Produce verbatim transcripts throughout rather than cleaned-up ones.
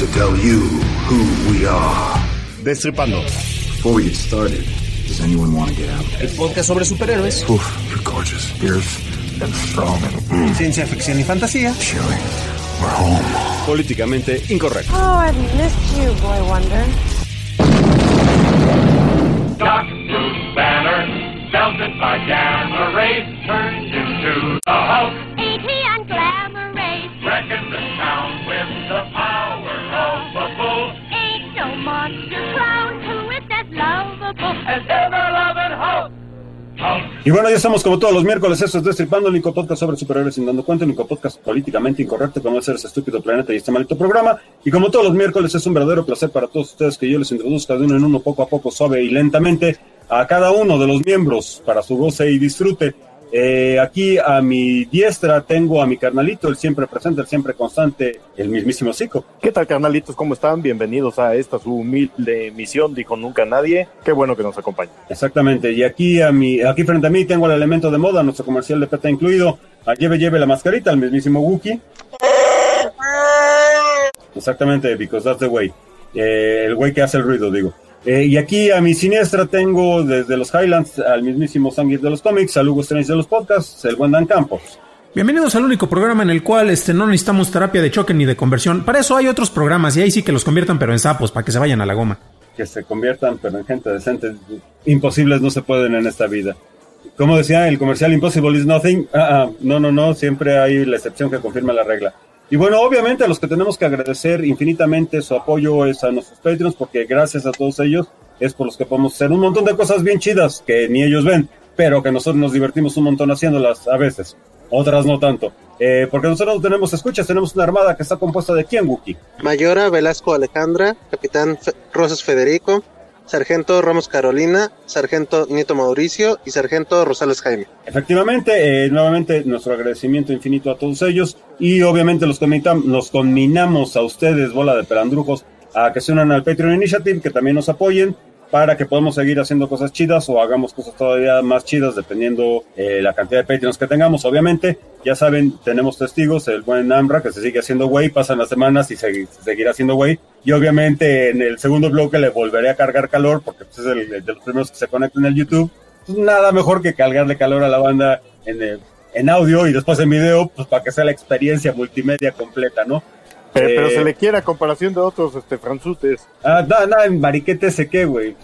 to tell you who we are. Destripando. Before we get started, does anyone want to get out? El podcast sobre superhéroes. Oof, you're gorgeous, fierce, and strong. Mm. Ciencia ficción y fantasía. Chilling. We're home. Políticamente incorrecto. Oh, I've missed you, Boy Wonder. Doc Bruce Banner, belted by Gamma Rays, turned into the Hulk. Ain't he on Glamour Rays? Wrecking the town with the power of a bull. Ain't no monster clown who is as lovable as ever-loving Hulk. Y bueno, ya estamos como todos los miércoles, esto es Destripando, el único podcast sobre superhéroes sin dando cuenta, el único podcast políticamente incorrecto como es ese estúpido planeta y este maldito programa. Y como todos los miércoles es un verdadero placer para todos ustedes que yo les introduzca de uno en uno, poco a poco, suave y lentamente, a cada uno de los miembros para su goce y disfrute. Eh, aquí a mi diestra tengo a mi carnalito, el siempre presente, el siempre constante, el mismísimo Zico. ¿Qué tal, carnalitos? ¿Cómo están? Bienvenidos a esta su humilde emisión, dijo nunca nadie. Qué bueno que nos acompaña. Exactamente, y aquí a mi, aquí frente a mí tengo el elemento de moda, nuestro comercial de P E T A incluido, a lleve lleve la mascarita, el mismísimo Wookie. Exactamente, because that's the way. Eh, el güey que hace el ruido, digo. Eh, y aquí a mi siniestra tengo desde los Highlands al mismísimo Sanguis de los cómics, al Hugo Strange de los podcasts, el buen Dan Campos. Bienvenidos al único programa en el cual este, no necesitamos terapia de choque ni de conversión. Para eso hay otros programas y ahí sí que los conviertan pero en sapos, para que se vayan a la goma. Que se conviertan pero en gente decente. Imposibles no se pueden en esta vida. Como decía el comercial, impossible is nothing. Ah, ah, no, no, no, siempre hay la excepción que confirma la regla. Y bueno, obviamente a los que tenemos que agradecer infinitamente su apoyo es a nuestros Patreons, porque gracias a todos ellos es por los que podemos hacer un montón de cosas bien chidas que ni ellos ven, pero que nosotros nos divertimos un montón haciéndolas a veces, otras no tanto. Eh, porque nosotros no tenemos escuchas, tenemos una armada que está compuesta de ¿quién, Wookie? Mayora Velasco Alejandra, Capitán Fe- Rosas Federico, Sargento Ramos Carolina, Sargento Nieto Mauricio y Sargento Rosales Jaime. Efectivamente, eh, nuevamente nuestro agradecimiento infinito a todos ellos y obviamente los, comitam- los combinamos a ustedes, bola de pelandrujos, a que se unan al Patreon Initiative, que también nos apoyen para que podamos seguir haciendo cosas chidas o hagamos cosas todavía más chidas dependiendo eh, la cantidad de Patreons que tengamos. Obviamente, ya saben, tenemos testigos, el buen Amra que se sigue haciendo güey, pasan las semanas y se, se seguirá haciendo güey. Y obviamente en el segundo bloque le volveré a cargar calor porque pues, es el, el de los primeros que se conectan en el YouTube. Pues nada mejor que cargarle calor a la banda en, el, en audio y después en video, pues para que sea la experiencia multimedia completa, ¿no? Pero, eh, pero se le quiere a comparación de otros este, franceses. Ah, no, no, en mariquete ese qué, güey.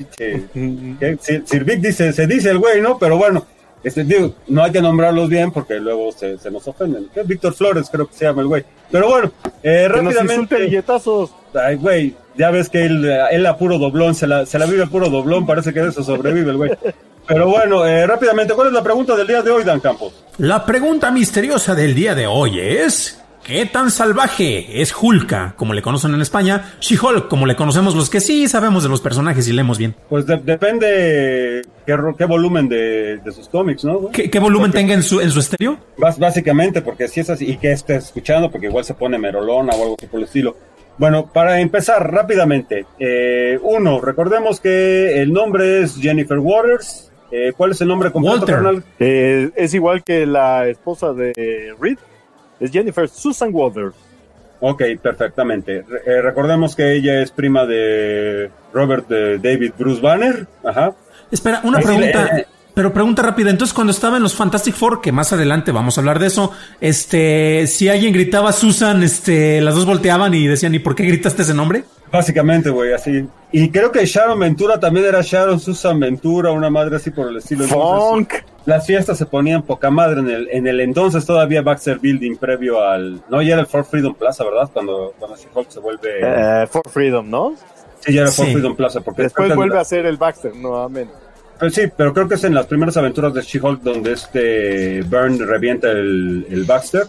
Sir, Sir Vic dice, se dice el güey, ¿no? Pero bueno, este, digo, no hay que nombrarlos bien porque luego se, se nos ofenden. ¿Qué? Víctor Flores creo que se llama el güey. Pero bueno, eh, que nos insulte rápidamente. billetazos. Ay, güey, ya ves que él, él a puro doblón, se la, se la vive a puro doblón, parece que de eso sobrevive el güey. Pero bueno, eh, rápidamente, ¿cuál es la pregunta del día de hoy, Dan Campos? La pregunta misteriosa del día de hoy es... ¿qué tan salvaje es Hulka, como le conocen en España? She-Hulk, como le conocemos los que sí sabemos de los personajes y leemos bien. Pues de, depende qué, qué volumen de, de sus cómics, ¿no? Güey? ¿Qué, qué volumen porque, tenga en su en su estéreo? Básicamente, porque si es así, y que esté escuchando, porque igual se pone merolona o algo así por el estilo. Bueno, para empezar rápidamente, eh, uno, recordemos que el nombre es Jennifer Waters. Eh, ¿Cuál es el nombre completo, Walter. carnal? Eh, es igual que la esposa de Reed. Es Jennifer Susan Waters. Ok, perfectamente. Re- eh, recordemos que ella es prima de Robert de David Bruce Banner. Ajá. Espera, una Ahí sí pregunta, le- pero pregunta rápida. Entonces, cuando estaba en los Fantastic Four, que más adelante vamos a hablar de eso, este, si alguien gritaba Susan, este, las dos volteaban y decían, ¿y por qué gritaste ese nombre? Básicamente, güey, así. Y creo que Sharon Ventura también era Sharon Susan Ventura, una madre así por el estilo. Entonces, Funk. las fiestas se ponían poca madre en el, en el entonces todavía Baxter Building previo al... No, ya era el Ford Freedom Plaza, ¿verdad? Cuando, cuando She-Hulk se vuelve... Eh, For Freedom, ¿no? Sí, ya era el Ford sí. Freedom Plaza. Porque Después creo que- vuelve a ser el Baxter nuevamente. Pero sí, pero creo que es en las primeras aventuras de She-Hulk donde este Byrne revienta el, el Baxter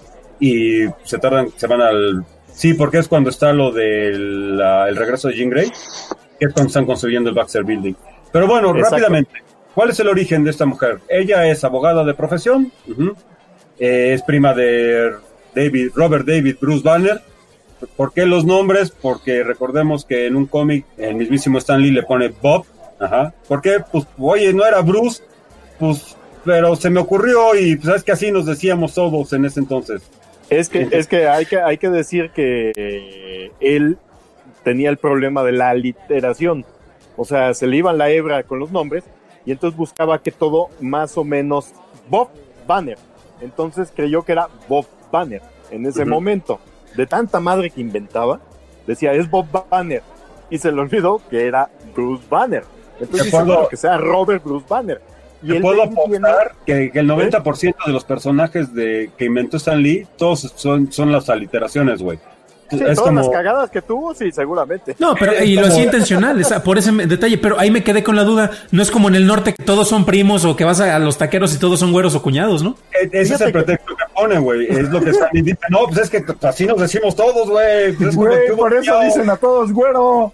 y se tardan, se van al... Sí, porque es cuando está lo del el regreso de Jean Grey, que es cuando están construyendo el Baxter Building. Pero bueno, Exacto. rápidamente, ¿cuál es el origen de esta mujer? Ella es abogada de profesión, uh-huh. eh, es prima de David, Robert David Bruce Banner. ¿Por qué los nombres? Porque recordemos que en un cómic el mismísimo Stan Lee le pone Bob. Ajá. ¿Por qué? Pues, oye, no era Bruce, pues, pero se me ocurrió y pues es que así nos decíamos todos en ese entonces. Es que, es que hay que, hay que decir que eh, él tenía el problema de la aliteración. O sea, se le iban la hebra con los nombres y entonces buscaba que todo más o menos Bob Banner. Entonces creyó que era Bob Banner en ese uh-huh. momento. De tanta madre que inventaba, decía, es Bob Banner. Y se le olvidó que era Bruce Banner. Entonces dice, bueno, que sea Robert Bruce Banner. Y Te puedo apostar que, que el noventa por ciento de los personajes de, que inventó Stan Lee, todos son, son las aliteraciones, güey. Sí, es todas como... las cagadas que tuvo, sí, seguramente. No, pero y lo hacía intencional, esa, por ese detalle, pero ahí me quedé con la duda. No es como en el norte que todos son primos o que vas a, a los taqueros y todos son güeros o cuñados, ¿no? E- ese es el pretexto que pone, güey. Es lo que Stan Lee dice. No, pues es que así nos decimos todos, güey. Pues güey, por eso tío. Dicen a todos güero.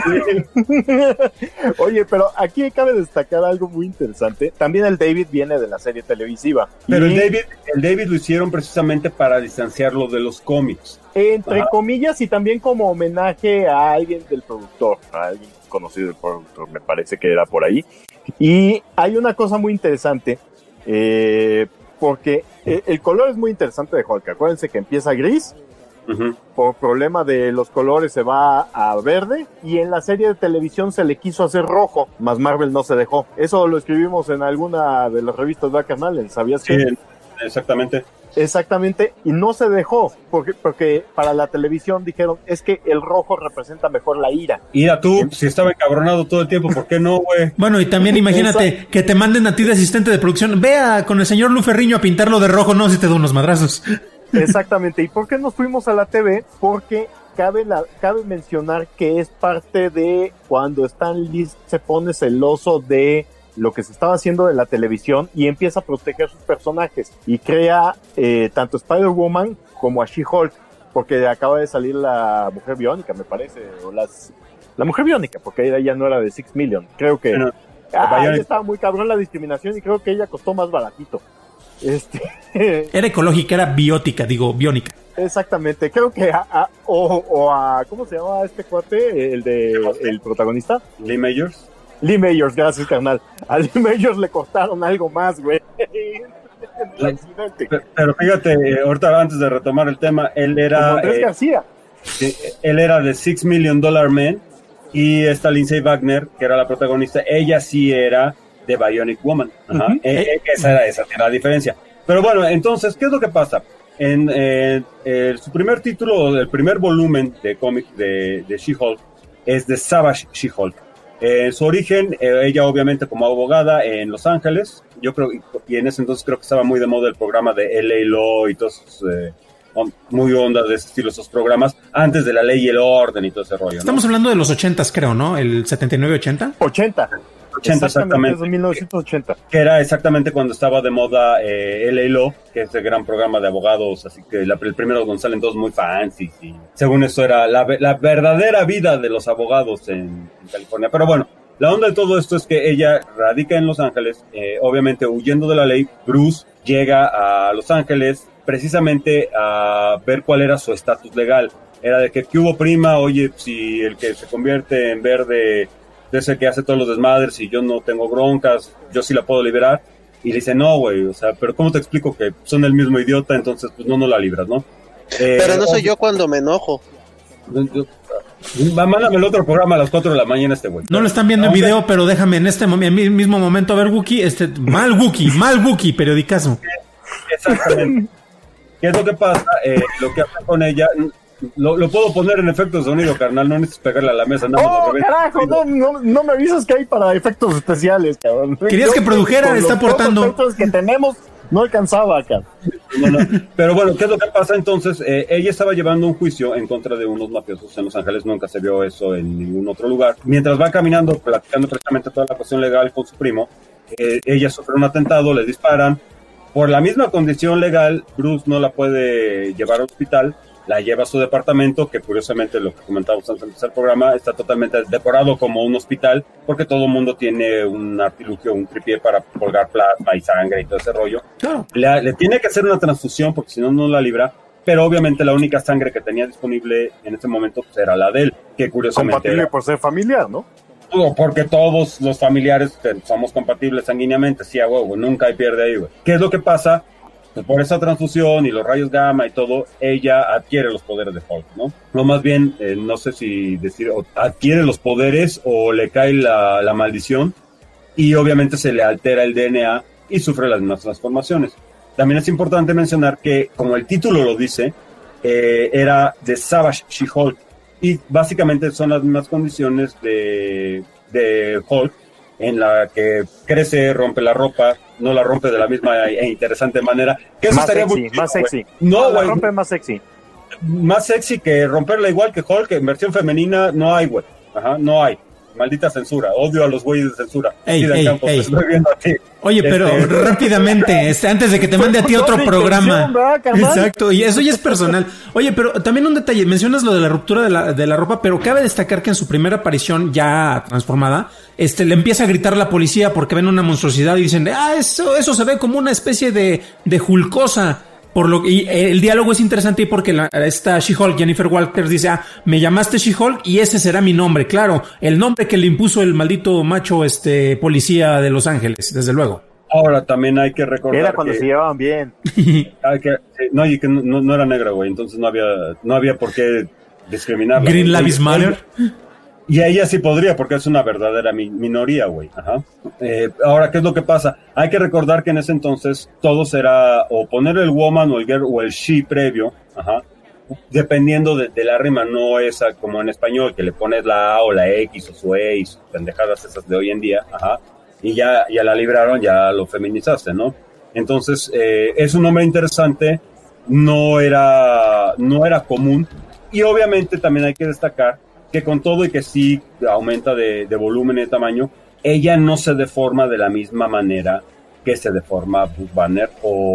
Oye, pero aquí cabe destacar algo muy interesante. También el David viene de la serie televisiva. Pero y... el David, el David lo hicieron precisamente para distanciarlo de los cómics. Entre Ajá. comillas, y también como homenaje a alguien del productor, a alguien conocido del productor, me parece que era por ahí. Y hay una cosa muy interesante, eh, porque el color es muy interesante de Hulk. Acuérdense que empieza gris, uh-huh. por problema de los colores se va a verde, y en la serie de televisión se le quiso hacer rojo, más Marvel no se dejó. Eso lo escribimos en alguna de las revistas bacanales, ¿sabías sí, que? Exactamente. Exactamente, y no se dejó, porque, porque para la televisión dijeron, es que el rojo representa mejor la ira. Ira tú, ¿sí? Si estaba encabronado todo el tiempo, ¿por qué no, güey? Bueno, y también imagínate Esa... que te manden a ti de asistente de producción, vea con el señor Lu Ferriño a pintarlo de rojo, no, si te da unos madrazos. Exactamente, ¿y por qué nos fuimos a la T V? Porque cabe, la, cabe mencionar que es parte de cuando Stan Lee se pone celoso de lo que se estaba haciendo de la televisión y empieza a proteger sus personajes y crea eh, tanto Spider-Woman como a She-Hulk, porque acaba de salir la Mujer Biónica, me parece, o las la Mujer Biónica, porque ella ya no era de Six Million, creo que no, ah, estaba muy cabrón la discriminación y creo que ella costó más baratito. Este era ecológica, era biótica, digo, biónica. Exactamente, creo que a, a, o, o a ¿cómo se llama este cuate? El de el protagonista, Lee Majors. Lee Majors, gracias, carnal. A Lee Majors le costaron algo más, güey. Pero, pero fíjate, ahorita antes de retomar el tema, él era... Como Andrés eh, García. Él era de Six Million Dollar Man y esta Lindsay Wagner, que era la protagonista, ella sí era de Bionic Woman. Ajá. Uh-huh. Eh, esa era esa, era la diferencia. Pero bueno, entonces, ¿qué es lo que pasa? En eh, eh, su primer título, el primer volumen de cómic de, de She-Hulk es The Savage She-Hulk. Eh, su origen, eh, ella obviamente como abogada en Los Ángeles, yo creo, y en ese entonces creo que estaba muy de moda el programa de L A Law y todos esos, eh, muy onda de ese estilo, esos programas, antes de La Ley y el Orden y todo ese rollo, ¿no? Estamos hablando de los ochentas, creo, ¿no? El setenta y nueve ochenta. ochenta. ochenta, exactamente. Desde mil novecientos ochenta. Que era exactamente cuando estaba de moda eh, L A Law, que es el gran programa de abogados, así que la, el primero donde salen todos muy fancy, y según esto era la, la verdadera vida de los abogados en, en California. Pero bueno, la onda de todo esto es que ella radica en Los Ángeles, eh, obviamente huyendo de la ley. Bruce llega a Los Ángeles precisamente a ver cuál era su estatus legal. Era de que, ¿qué hubo, prima? Oye, si el que se convierte en verde es el que hace todos los desmadres y yo no tengo broncas, yo sí la puedo liberar. Y le dice, no, güey, o sea, pero ¿cómo te explico que son el mismo idiota? Entonces, pues no, no la libras, ¿no? Eh, pero no soy yo cuando me enojo. Mándame el otro programa a las cuatro de la mañana este güey. No lo están viendo en video, pero déjame en este mom- en mismo momento a ver Wookie, este, mal Wookie, mal Wookie, periodicazo. Exactamente. ¿Qué es lo que pasa? Eh, lo que hace con ella, lo, lo puedo poner en efectos de sonido, carnal, no necesitas pegarle a la mesa. No, ¡oh, carajo! No, no, no me avisas que hay para efectos especiales, cabrón. Querías que produjera, está aportando. Los efectos que tenemos no alcanzaba acá. No, no. Pero bueno, ¿qué es lo que pasa entonces? Eh, ella estaba llevando un juicio en contra de unos mafiosos en Los Ángeles, nunca se vio eso en ningún otro lugar. Mientras va caminando, platicando precisamente toda la cuestión legal con su primo, eh, ella sufre un atentado, le disparan. Por la misma condición legal, Bruce no la puede llevar al hospital, la lleva a su departamento, que curiosamente, lo que comentábamos antes de empezar el programa, está totalmente decorado como un hospital, porque todo el mundo tiene un artilugio, un tripié para colgar plasma y sangre y todo ese rollo. Claro. Le, le tiene que hacer una transfusión, porque si no, no la libra, pero obviamente la única sangre que tenía disponible en ese momento pues, era la de él, que curiosamente... Compatible era, por ser familiar, ¿no? porque todos los familiares somos compatibles sanguíneamente, sí, a huevo, nunca hay pierde ahí, güey. ¿Qué es lo que pasa? pues por esa transfusión y los rayos gamma y todo, ella adquiere los poderes de Hulk, ¿no? No, más bien, eh, no sé si decir, o adquiere los poderes o le cae la, la maldición y obviamente se le altera el D N A y sufre las mismas transformaciones. También es importante mencionar que, como el título lo dice, eh, era The Savage She-Hulk y básicamente son las mismas condiciones de, de Hulk, en la que crece, rompe la ropa, no la rompe de la misma e interesante manera. Que eso más estaría sexy, muy chido, más sexy. Güey. No, la güey. rompe más sexy. Más sexy que romperla igual que Hulk, en versión femenina no hay, güey. Ajá, no hay. Maldita censura. Odio a los güeyes de censura. Ey, Sí, de ey, Campos, ey. te estoy viendo a ti. Oye, pero Este- rápidamente, este, antes de que te mande a ti otro Doble programa. intención, ¿verdad, carnal? Exacto, y eso ya es personal. Oye, pero también un detalle, mencionas lo de la ruptura de la, de la ropa, pero cabe destacar que en su primera aparición ya transformada, este, le empieza a gritar la policía porque ven una monstruosidad y dicen, ah, eso, eso se ve como una especie de, de Hulkosa. Por lo y el diálogo es interesante y porque la, esta She-Hulk, Jennifer Walters, dice, ah, me llamaste She-Hulk y ese será mi nombre. Claro, el nombre que le impuso el maldito macho este policía de Los Ángeles, desde luego. Ahora también hay que recordar Era cuando que, se llevaban bien. hay que sí, no, y que no, no era negra, güey, entonces no había no había por qué discriminarla. Green güey. Lives Y- Matter. Y a ella sí podría, porque es una verdadera mi- minoría, güey. Ajá. Eh, ahora, ¿qué es lo que pasa? Hay que recordar que en ese entonces todos era o poner el woman o el girl o el she previo, ajá, dependiendo de, de la rima, no esa como en español, que le pones la A o la X o su E y sus pendejadas esas de hoy en día, ajá, y ya, ya la libraron, ya lo feminizaste, ¿no? Entonces, eh, es un nombre interesante, no era, no era común, y obviamente también hay que destacar que con todo y que sí aumenta de, de volumen y de tamaño, ella no se deforma de la misma manera que se deforma Bruce Banner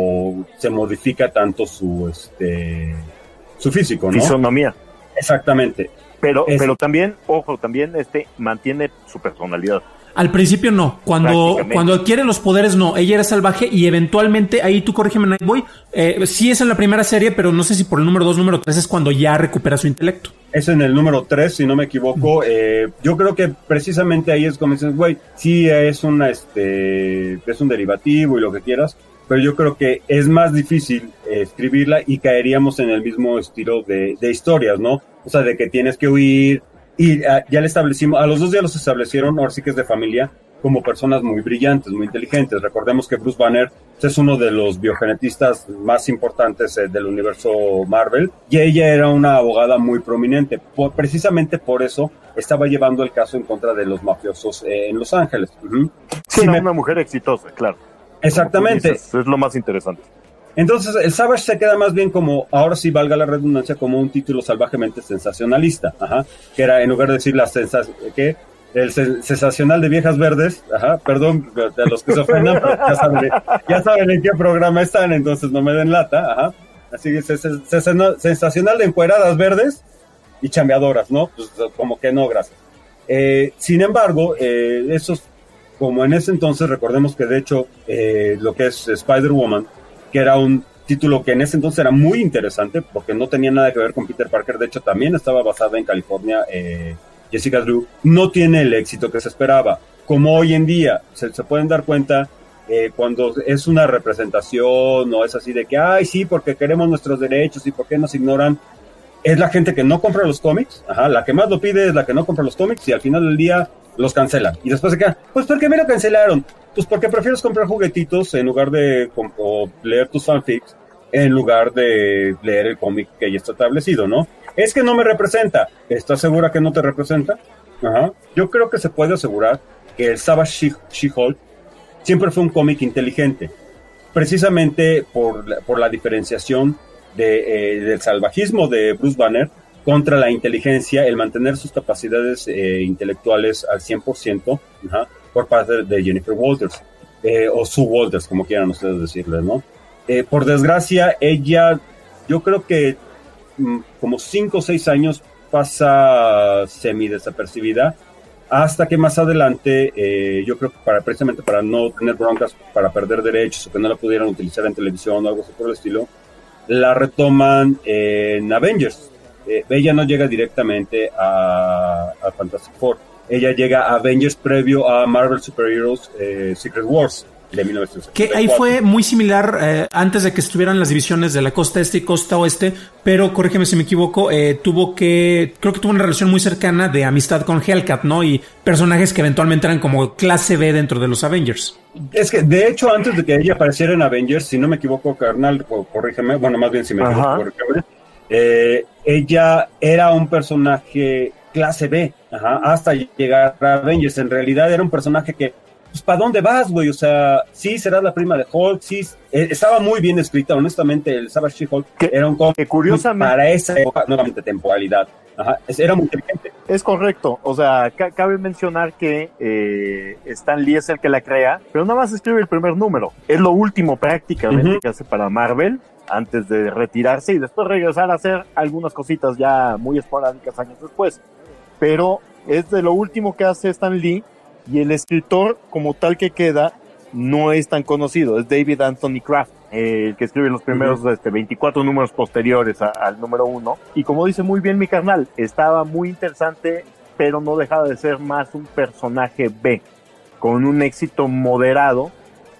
o se modifica tanto su este su físico, ¿no? Fisonomía. Exactamente. Pero, Es- pero también, ojo, también este mantiene su personalidad. Al principio no, cuando, Prácticamente. cuando adquiere los poderes no, ella era salvaje y eventualmente, ahí tú corrígeme Nightboy, eh, sí es en la primera serie, pero no sé si por el número dos, número tres es cuando ya recupera su intelecto. Es en el número tres, si no me equivoco. Eh, yo creo que precisamente ahí es como dices, güey, sí es una, este, es un derivativo y lo que quieras, pero yo creo que es más difícil eh, escribirla y caeríamos en el mismo estilo de, de historias, ¿no? O sea, de que tienes que huir y ah, ya le establecimos, a los dos ya los establecieron, ahora sí que es de familia, como personas muy brillantes, muy inteligentes. Recordemos que Bruce Banner es uno de los biogenetistas más importantes eh, del universo Marvel y ella era una abogada muy prominente. Por, precisamente por eso estaba llevando el caso en contra de los mafiosos eh, en Los Ángeles. Uh-huh. Sí, Sí, era me- una mujer exitosa, claro. Exactamente. Como tú dices, es lo más interesante. Entonces, el Savage se queda más bien como, ahora sí valga la redundancia, como un título salvajemente sensacionalista, ajá, que era, en lugar de decir la sensa que el sen- sensacional de viejas verdes, ajá, perdón de los que se ofendan, pero ya saben, ya saben en qué programa están, entonces no me den lata, ajá, así que ses- ses- sensacional de encueradas verdes y chambeadoras, ¿no? Pues como que no, gracias. Eh, sin embargo, eh, esos, como en ese entonces, recordemos que de hecho, eh, lo que es Spider-Woman, que era un título que en ese entonces era muy interesante porque no tenía nada que ver con Peter Parker, de hecho también estaba basada en California, eh, Jessica Drew, no tiene el éxito que se esperaba, como hoy en día, se, se pueden dar cuenta eh, cuando es una representación o es así de que, ay sí, porque queremos nuestros derechos y por qué nos ignoran, es la gente que no compra los cómics, ajá, la que más lo pide es la que no compra los cómics y al final del día los cancelan. Y después se quedan, pues ¿por qué me lo cancelaron? Pues porque prefieres comprar juguetitos en lugar de com- o leer tus fanfics en lugar de leer el cómic que ya está establecido, ¿no? Es que no me representa. ¿Estás segura que no te representa? Ajá. Yo creo que se puede asegurar que el Savage She- She-Hulk siempre fue un cómic inteligente, precisamente por la, por la diferenciación de, eh, del salvajismo de Bruce Banner contra la inteligencia, el mantener sus capacidades eh, intelectuales al cien por ciento, ajá, por parte de Jennifer Walters, eh, o Sue Walters, como quieran ustedes decirle, ¿no? Eh, por desgracia, ella, yo creo que mm, como cinco o seis años pasa semi desapercibida, hasta que más adelante, eh, yo creo que para, precisamente para no tener broncas, para perder derechos o que no la pudieran utilizar en televisión o algo así por el estilo, la retoman en Avengers. Eh, ella no llega directamente a, a Fantastic Four. Ella llega a Avengers previo a Marvel Super Heroes eh, Secret Wars. de mil novecientos setenta y Que cuatro. ahí fue muy similar eh, antes de que estuvieran las divisiones de la costa este y costa oeste, pero corrígeme si me equivoco, eh, tuvo que, creo que tuvo una relación muy cercana de amistad con Hellcat, ¿no? Y personajes que eventualmente eran como clase B dentro de los Avengers. Es que, de hecho, antes de que ella apareciera en Avengers, si no me equivoco, carnal, o corrígeme, bueno, más bien si me equivoco, Ajá. corrígeme, eh, ella era un personaje clase B, ajá, hasta llegar a Avengers. En realidad era un personaje que, pues, ¿para dónde vas, güey? O sea, sí, serás la prima de Hulk, sí, eh, estaba muy bien escrita, honestamente, el Savage She-Hulk Que- era un cómic que curiosamente- para esa época, nuevamente, temporalidad, ajá, es- era muy inteligente. Es correcto, o sea, ca- cabe mencionar que eh, Stan Lee es el que la crea, pero nada más escribe el primer número. Es lo último prácticamente Ujú. que hace para Marvel antes de retirarse y después regresar a hacer algunas cositas ya muy esporádicas años después. Pero es de lo último que hace Stan Lee y el escritor como tal que queda no es tan conocido, es David Anthony Kraft, eh, el que escribe los primeros Ujú. este, veinticuatro números posteriores a- al número uno. Y como dice muy bien mi carnal, estaba muy interesante, pero no dejaba de ser más un personaje B, con un éxito moderado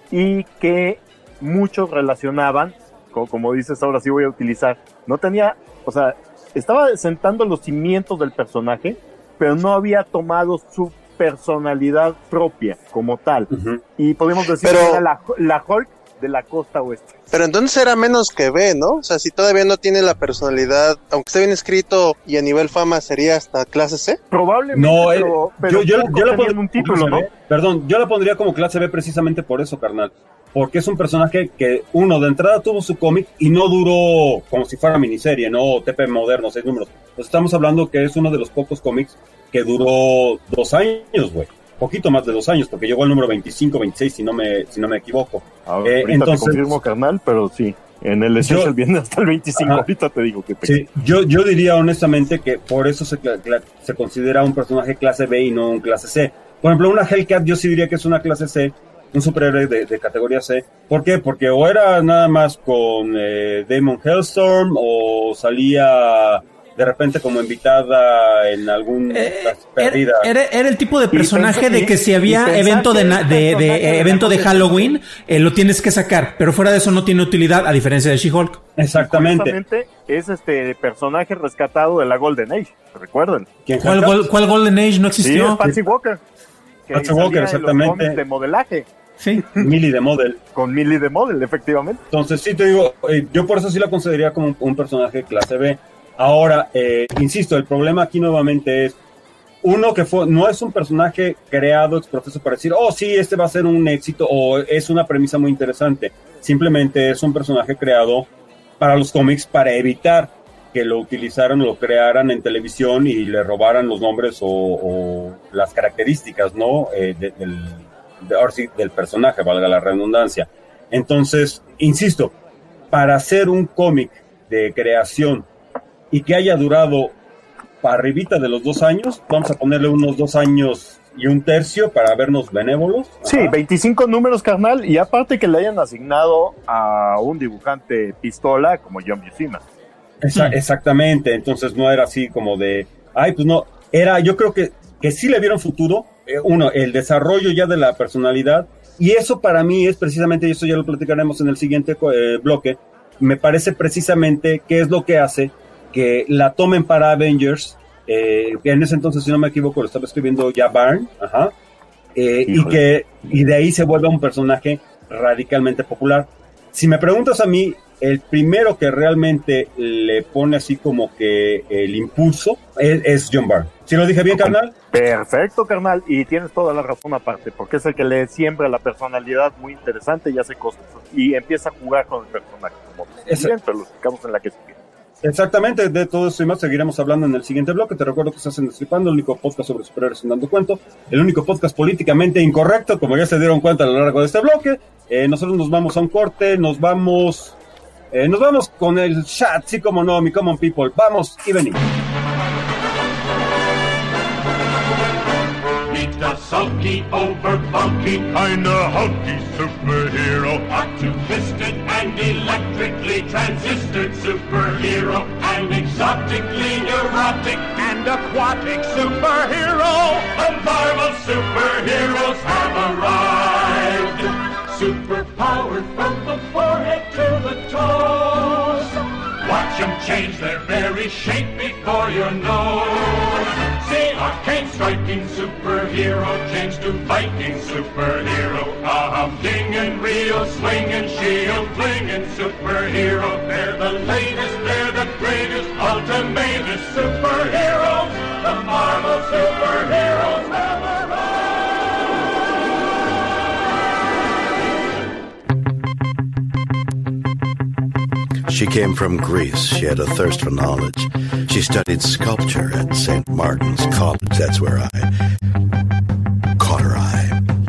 y que muchos relacionaban, co- como dices ahora sí voy a utilizar, no tenía, o sea, estaba sentando los cimientos del personaje, pero no había tomado su personalidad propia como tal. Ujú. Y podemos decir Pero- que era la, la Hulk de la costa oeste. Pero entonces era menos que B, ¿no? O sea, si todavía no tiene la personalidad, aunque esté bien escrito y a nivel fama sería hasta clase C. Probablemente, No, eh, pero, pero yo, yo, pocos yo la tenían pondría un como título, clase ¿no? B. Perdón, yo la pondría como clase B precisamente por eso, carnal. Porque es un personaje que, uno, de entrada tuvo su cómic y no duró como si fuera miniserie, ¿no? T P moderno, seis números. Pues estamos hablando que es uno de los pocos cómics que duró dos años, güey. Poquito más de dos años, porque llegó al número veinticinco, veintiséis, si no me, si no me equivoco. Ah, Eh, ahorita entonces- te confirmo, carnal, pero sí. En el Essential viene hasta el veinticinco. Ajá. Ahorita te digo que te... Sí, yo, yo diría honestamente que por eso se, cla- cla- se considera un personaje clase B y no un clase C. Por ejemplo, una Hellcat yo sí diría que es una clase C, un superhéroe de, de categoría C. ¿Por qué? Porque o era nada más con eh, Damon Hellstorm o salía de repente como invitada en algún Eh, perdida. Era, era el tipo de personaje pensé- de que si y había pensar evento de, que na- es de, de, personaje de eh, la evento de cosa- Halloween, eh, lo tienes que sacar, pero fuera de eso no tiene utilidad, a diferencia de She-Hulk. Exactamente. Curiosamente, es este personaje rescatado de la Golden Age. ¿Recuerdan? ¿Quién ¿Cuál, Hellcat? gol- cuál Golden Age no Sí, existió? es Patsy Walker. Que Patsy salía Walker, en los exactamente. cómics de modelaje. Sí. Millie de Model. Con Millie de Model, efectivamente. Entonces, sí te digo, eh, yo por eso sí la consideraría como un, un personaje clase B. Ahora, eh, insisto, el problema aquí nuevamente es, uno, que fue, no es un personaje creado ex profeso para decir, oh, sí, este va a ser un éxito, o es una premisa muy interesante. Simplemente es un personaje creado para los cómics para evitar que lo utilizaran o lo crearan en televisión y le robaran los nombres o, o las características, ¿no? Eh, de- del, de, ahora sí, del personaje, valga la redundancia. Entonces, insisto, para hacer un cómic de creación y que haya durado para arribita de los dos años, vamos a ponerle unos dos años y un tercio para vernos benévolos. Sí, Ajá. veinticinco números, carnal, y aparte que le hayan asignado a un dibujante pistola como John Buscema. Esa- Exactamente, entonces no era así como de, ay, pues no, era, yo creo que, que sí le vieron futuro, eh, uno, el desarrollo ya de la personalidad, y eso para mí es precisamente, y eso ya lo platicaremos en el siguiente eh, bloque, me parece precisamente qué es lo que hace que la tomen para Avengers, eh, que en ese entonces, si no me equivoco, lo estaba escribiendo ya Byrne, ajá, eh, y Híjole. que y de ahí se vuelve un personaje radicalmente popular. Si me preguntas a mí, el primero que realmente le pone así como que el impulso es, es John Byrne. ¿Sí lo dije bien, carnal? Perfecto, carnal, y tienes toda la razón aparte, porque es el que le siembra la personalidad muy interesante y hace cosas, y empieza a jugar con el personaje, como Ese- bien, pero lo explicamos en la que sigue. Exactamente, de todo eso y más seguiremos hablando en el siguiente bloque. Te recuerdo que estás en Destripando, el único podcast sobre superhéroes sin dando cuento, el único podcast políticamente incorrecto, como ya se dieron cuenta a lo largo de este bloque. Eh, nosotros nos vamos a un corte, nos vamos, eh, nos vamos con el chat, sí como no, mi common people. Vamos y venimos. Meet the sulky, over bulky, kinda hulky superhero. A two-fisted and electrically transistored superhero. An exotically neurotic and aquatic superhero. The Marvel superheroes have arrived. powered from the forehead to the toes. Watch them change their very shape before your nose. See arcane striking superhero change to Viking superhero. A humdinging, real swinging, shield flinging superhero. They're the latest, they're the greatest, ultimatest superheroes. The Marvel superheroes ever run. She came from Greece. She had a thirst for knowledge. She studied sculpture at Saint Martin's College. That's where I caught her eye.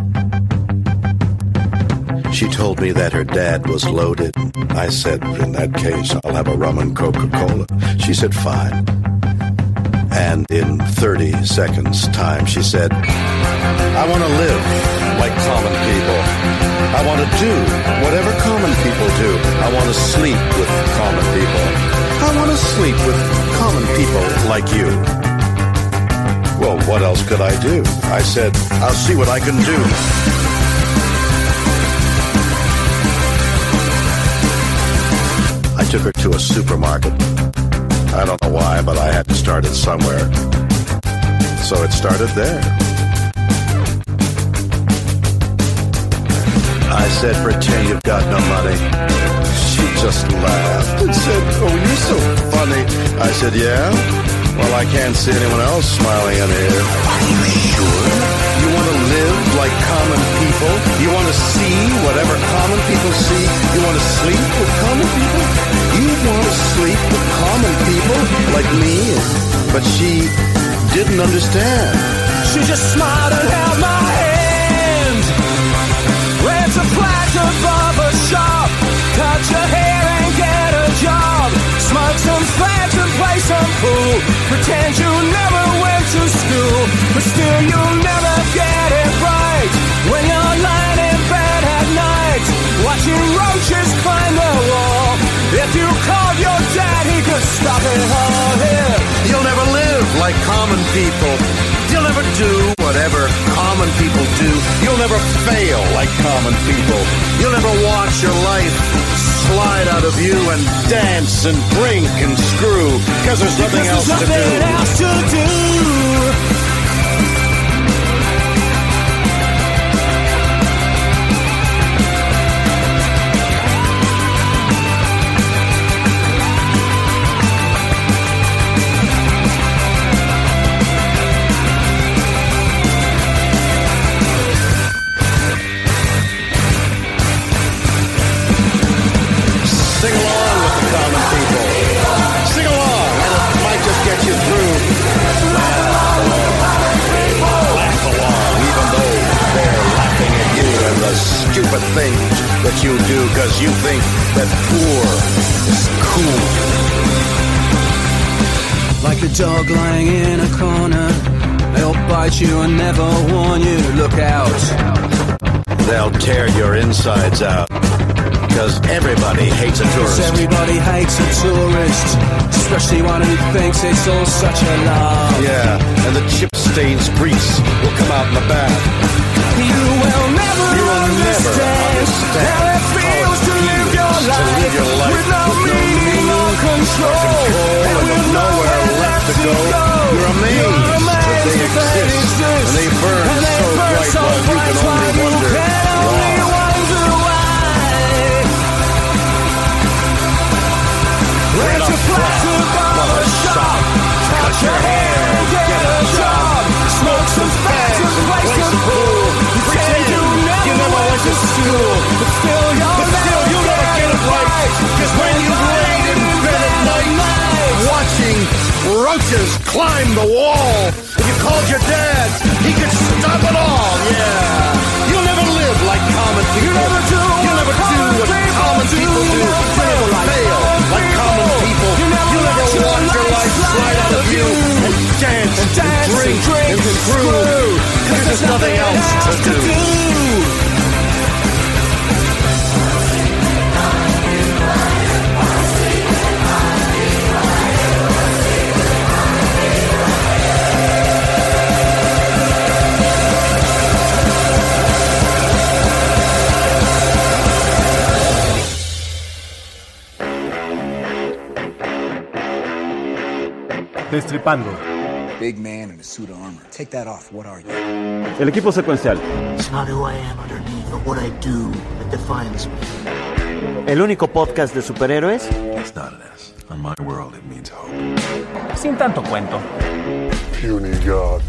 She told me that her dad was loaded. I said, in that case, I'll have a rum and Coca-Cola. She said, fine. And in thirty seconds time, she said, I want to live like common people. I want to do whatever common people do. I want to sleep with common people. I want to sleep with common people like you. Well, what else could I do? I said, I'll see what I can do. I took her to a supermarket. I don't know why, but I had to start it somewhere. So it started there. I said, pretend you've got no money. She just laughed and said, oh, you're so funny. I said, yeah? Well, I can't see anyone else smiling in here. Are you sure? You want to live like common people? You want to see whatever common people see? You want to sleep with common people? You want to sleep with common people like me? But she didn't understand. She just smiled and held my hand. Rent a flat above a shop. Cut your hair and get a job. Smoke some fags and play some pool. Pretend you never went to school, but still you'll never get it right. When you're lying in bed at night, watching roaches climb the wall. If you called your dad, he could stop it all here. You'll never live like common people. You'll never do whatever common people do. You'll never fail like common people. You'll never watch your life slide out of you and dance and drink and screw, because there's nothing else to do. Nothing else to do. Sing along with the common people. Sing along, and it might just get you through. Laugh along. Laugh along, even though they're laughing at you and the stupid things that you do because you think that poor is cool. Like a dog lying in a corner, they'll bite you and never warn you. Look out. They'll tear your insides out. Because everybody hates a tourist. Everybody hates a tourist, especially one who thinks it's all such a laugh. Yeah, and the chip stains grease will come out in the bath. You will never, you will understand, never understand how it feels to live your to life, live your life with no with meaning no or control, control and with nowhere left to go. You're amazed, You're amazed that they that they exist, exist, and they burn and they so burn bright so while you bright can only while you wonder can only why. wonder why. Rent a flat above a shop. Cut your hair, get a job. Smoke some fags and play some pool. Pretend you never went to school, but still you'll never get it right. Because when you laid in bed at night, watching roaches climb the wall, if you called your dad, he could stop it all. Yeah, you'll never live like common people. You never do. You'll never do what common people do. You'll never fail like common people. You'll never watch your life slide out of you and dance and drink and screw. Because there's nothing else to do. Destripando. Big man in a suit of armor. Take that off. What are you? El equipo secuencial. It's not who I am underneath, but what I do that defines me. El único podcast de superhéroes. It's not an S. On my world, it means hope. Sin tanto cuento. Puny God.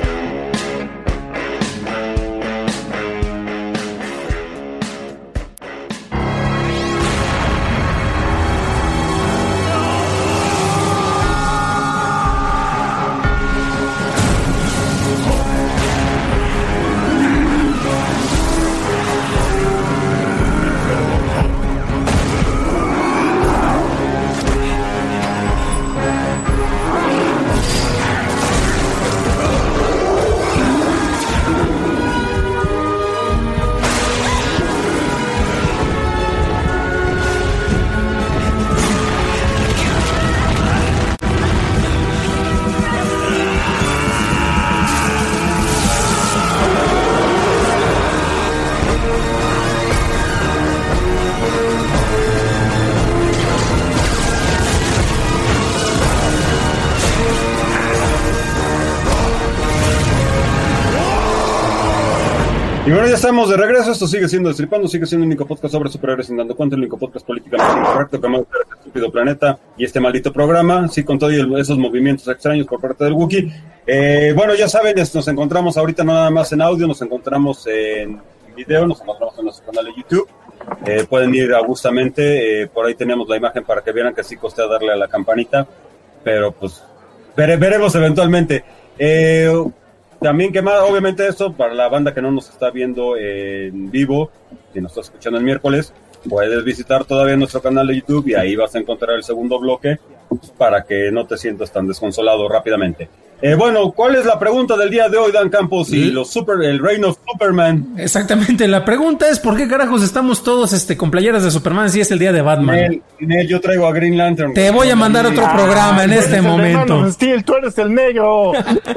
Y bueno, ya estamos de regreso. Esto sigue siendo Destripando, sigue siendo el único podcast sobre superhéroes sin dando cuenta, el único podcast políticamente incorrecto que más este estúpido planeta y este maldito programa, sí, con todos esos movimientos extraños por parte del Wookiee. Eh, bueno, ya saben, nos encontramos ahorita no nada más en audio, nos encontramos en video, nos encontramos en nuestro canal de YouTube. Eh, pueden ir augustamente, eh, por ahí tenemos la imagen para que vieran que sí costea darle a la campanita, pero pues vere, veremos eventualmente. Eh, También que más, obviamente esto, para la banda que no nos está viendo en vivo, si nos está escuchando el miércoles, puedes visitar todavía nuestro canal de YouTube y ahí vas a encontrar el segundo bloque para que no te sientas tan desconsolado rápidamente. Eh, bueno, ¿cuál es la pregunta del día de hoy, Dan Campos? Y los super, el Reign of Superman. Exactamente, la pregunta es ¿por qué carajos estamos todos este, con playeras de Superman si es el día de Batman? Nel, Nel, yo traigo a Green Lantern. Te voy a mandar otro ah, programa en este momento. Steel, tú eres el negro.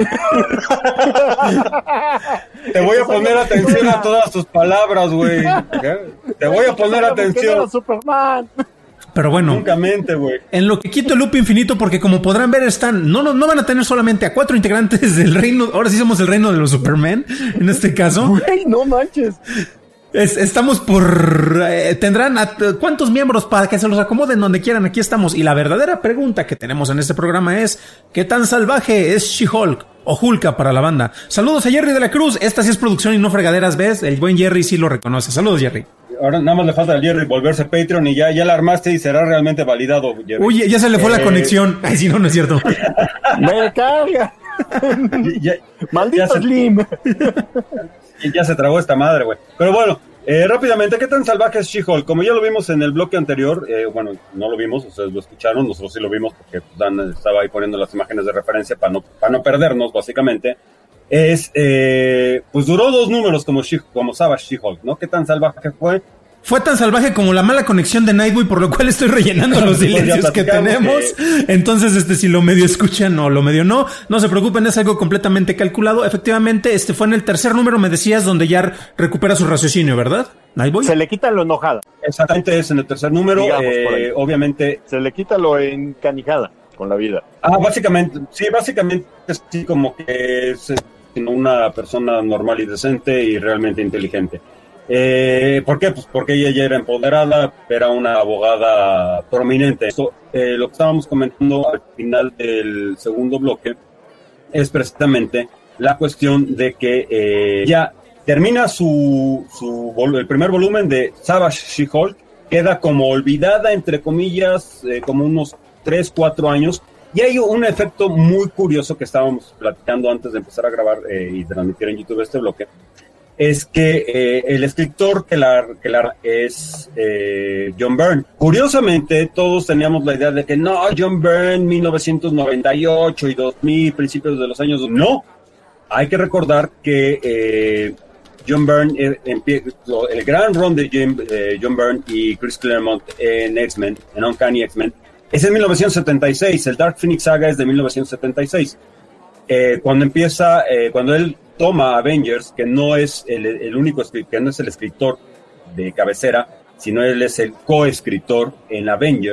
Te voy a poner atención a todas tus palabras, güey. Te voy a poner atención. Superman. Pero bueno, Francamente, güey. En lo que quito el loop infinito, porque como podrán ver, están, no, no, no van a tener solamente a cuatro integrantes del reino, ahora sí somos el reino de los Superman, en este caso. Güey, no manches. Es, estamos por, eh, tendrán a, cuántos miembros para que se los acomoden donde quieran, aquí estamos. Y la verdadera pregunta que tenemos en este programa es, ¿qué tan salvaje es She-Hulk o Hulka para la banda? Saludos a Jerry de la Cruz, esta sí es producción y no fregaderas, ¿ves? El buen Jerry sí lo reconoce. Saludos, Jerry. Ahora nada más le falta al Jerry volverse Patreon y ya, ya la armaste y será realmente validado, Jerry. Uy, ya se le fue eh... la conexión. Ay, si no, no es cierto. ¡Me carga! ya, ¡Maldito ya se, Slim! ya se tragó esta madre, güey. Pero bueno, eh, rápidamente, ¿qué tan salvaje es She-Hulk? Como ya lo vimos en el bloque anterior, eh, bueno, no lo vimos, ustedes lo escucharon, nosotros sí lo vimos porque Dan estaba ahí poniendo las imágenes de referencia para no, para no perdernos, básicamente. Es, eh, pues duró dos números como, She, como Savage She-Hulk, ¿no? ¿Qué tan salvaje fue? Fue tan salvaje como la mala conexión de Nightwing, por lo cual estoy rellenando los silencios que tenemos. Que... Entonces, este, si lo medio escuchan o lo medio no, no se preocupen, es algo completamente calculado. Efectivamente, este fue en el tercer número, me decías, donde ya recupera su raciocinio, ¿verdad? Nightwing. Se le quita lo enojada. Exactamente, es en el tercer número, Digamos, eh, obviamente. Se le quita lo encanijada con la vida. Ah, básicamente, sí, básicamente es así como que es una persona normal y decente y realmente inteligente. Eh, ¿Por qué? Pues porque ella ya era empoderada, era una abogada prominente. Esto, eh, lo que estábamos comentando al final del segundo bloque es precisamente la cuestión de que eh, ya termina su, su el primer volumen de Savage She-Hulk, queda como olvidada, entre comillas, eh, como unos tres, cuatro años. Y hay un efecto muy curioso que estábamos platicando antes de empezar a grabar eh, y transmitir en YouTube este bloque, es que eh, el escritor que la, que la es eh, John Byrne. Curiosamente, todos teníamos la idea de que no, John Byrne, mil novecientos noventa y ocho y dos mil, principios de los años... No, hay que recordar que eh, John Byrne, eh, empie- el gran run de Jim, eh, John Byrne y Chris Claremont en X-Men, en Uncanny X-Men, es en mil novecientos setenta y seis, el Dark Phoenix Saga es de mil novecientos setenta y seis. Eh, cuando empieza, eh, cuando él toma Avengers, que no es el, el único, que no es el escritor de cabecera, sino él es el coescritor en Avengers,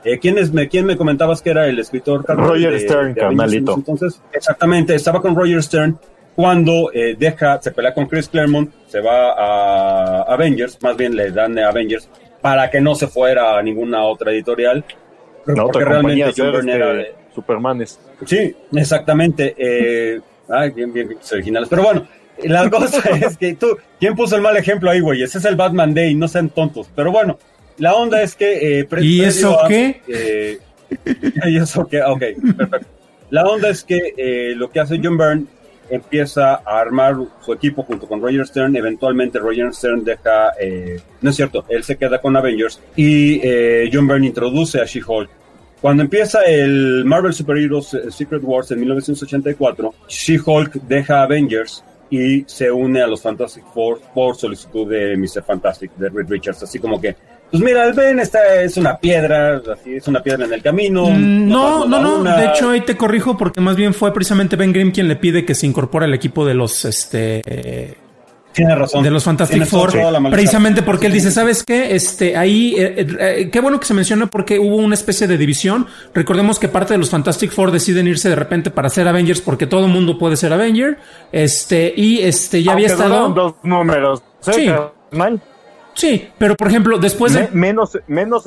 Eh, ¿quién, es, me, ¿Quién me comentabas que era el escritor? Roger de, Stern, de carnalito. Entonces, exactamente, estaba con Roger Stern cuando eh, deja, se pelea con Chris Claremont, se va a Avengers, más bien le dan a Avengers, para que no se fuera a ninguna otra editorial. No, porque otra realmente compañía, John Byrne este, era de... Supermanes. Sí, exactamente. Eh, ay, bien, bien, bien originales. Pero bueno, la cosa es que tú, ¿quién puso el mal ejemplo ahí, güey? Ese es el Batman Day, no sean tontos. Pero bueno, la onda es que... Eh, pre- ¿Y eso previo a- qué? Eh, ¿Y eso qué? Ok, perfecto. La onda es que eh, lo que hace John Byrne empieza a armar su equipo junto con Roger Stern. Eventualmente Roger Stern deja... Eh, no es cierto, él se queda con Avengers y eh, John Byrne introduce a She-Hulk. Cuando empieza el Marvel Super Heroes Secret Wars en mil novecientos ochenta y cuatro, She-Hulk deja Avengers y se une a los Fantastic Four por solicitud de mister Fantastic, de Reed Richards. Así como que, pues mira, el Ben esta es una piedra, así es una piedra en el camino. Mm, No, no, no. una... De hecho, ahí te corrijo porque más bien fue precisamente Ben Grimm quien le pide que se incorpore al equipo de los, este, eh, Tienes razón. de los Fantastic Tienes Four, toda la maldad. precisamente porque él dice, ¿sabes qué? Este, ahí, eh, eh, qué bueno que se menciona porque hubo una especie de división. Recordemos que parte de los Fantastic Four deciden irse de repente para ser Avengers porque todo el mundo puede ser Avenger. Este, y este, ya Aunque había estado... duraron dos números. Sí. Mal. Sí, pero por ejemplo, después de... Me- menos, menos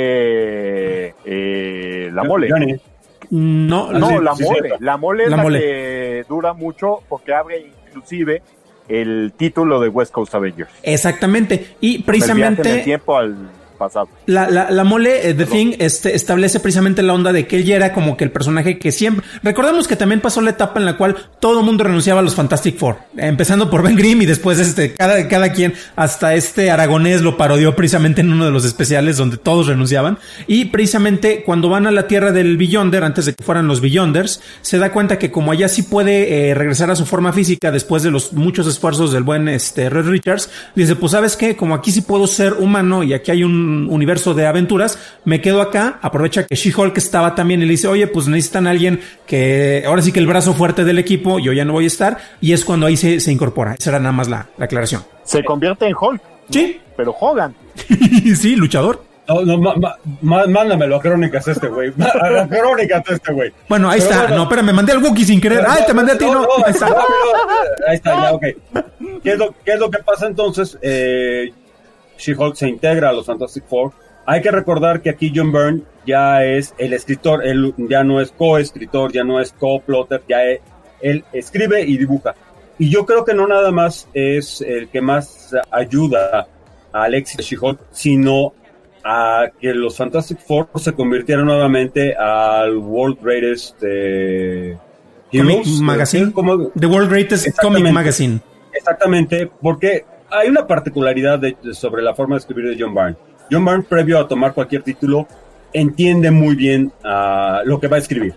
este, eh, la mole. Johnny. No, No, sí, la sí, mole. cierto. La mole es La la, mole. que dura mucho porque abre inclusive el título de West Coast Avengers. Exactamente. Y El viaje en precisamente... el tiempo al pasado. La, la, la mole, eh, The Thing, este, establece precisamente la onda de que él ya era como que el personaje que siempre... Recordemos que también pasó la etapa en la cual todo el mundo renunciaba a los Fantastic Four. Empezando por Ben Grimm y después este, cada, cada quien, hasta este Aragonés lo parodió precisamente en uno de los especiales donde todos renunciaban. Y precisamente cuando van a la tierra del Beyonder, antes de que fueran los Beyonders, se da cuenta que como allá sí puede eh, regresar a su forma física después de los muchos esfuerzos del buen este, Reed Richards, dice, pues ¿sabes qué? Como aquí sí puedo ser humano y aquí hay un universo de aventuras, me quedo acá, aprovecha que She-Hulk estaba también y le dice, oye, pues necesitan a alguien que, ahora sí que el brazo fuerte del equipo, yo ya no voy a estar, y es cuando ahí se, se incorpora. Esa era nada más la, la aclaración. Se convierte en Hulk. Sí. Pero Hogan. Sí, luchador. No, no, ma, ma, ma, mándamelo a Crónicas este, güey. A la Crónicas este, güey. Bueno, ahí Pero está. bueno. No, espérame, mandé al Wookiee sin querer. No, Ay, te mandé a ti, no. no, Ahí está. no, no, ahí está, ya, ok. ¿Qué es lo, qué es lo que pasa entonces? Eh, She-Hulk se integra a los Fantastic Four. Hay que recordar que aquí John Byrne ya es el escritor, él ya no es co-escritor, ya no es co-plotter, ya es, él escribe y dibuja. Y yo creo que no nada más es el que más ayuda al éxito de She-Hulk, sino a que los Fantastic Four se convirtieran nuevamente al World Greatest eh, Comic Heroes. Magazine. Como- The World Greatest Exactamente. Comic Magazine. Exactamente, porque hay una particularidad de- de- sobre la forma de escribir de John Byrne. John Byrne, previo a tomar cualquier título, entiende muy bien uh, lo que va a escribir.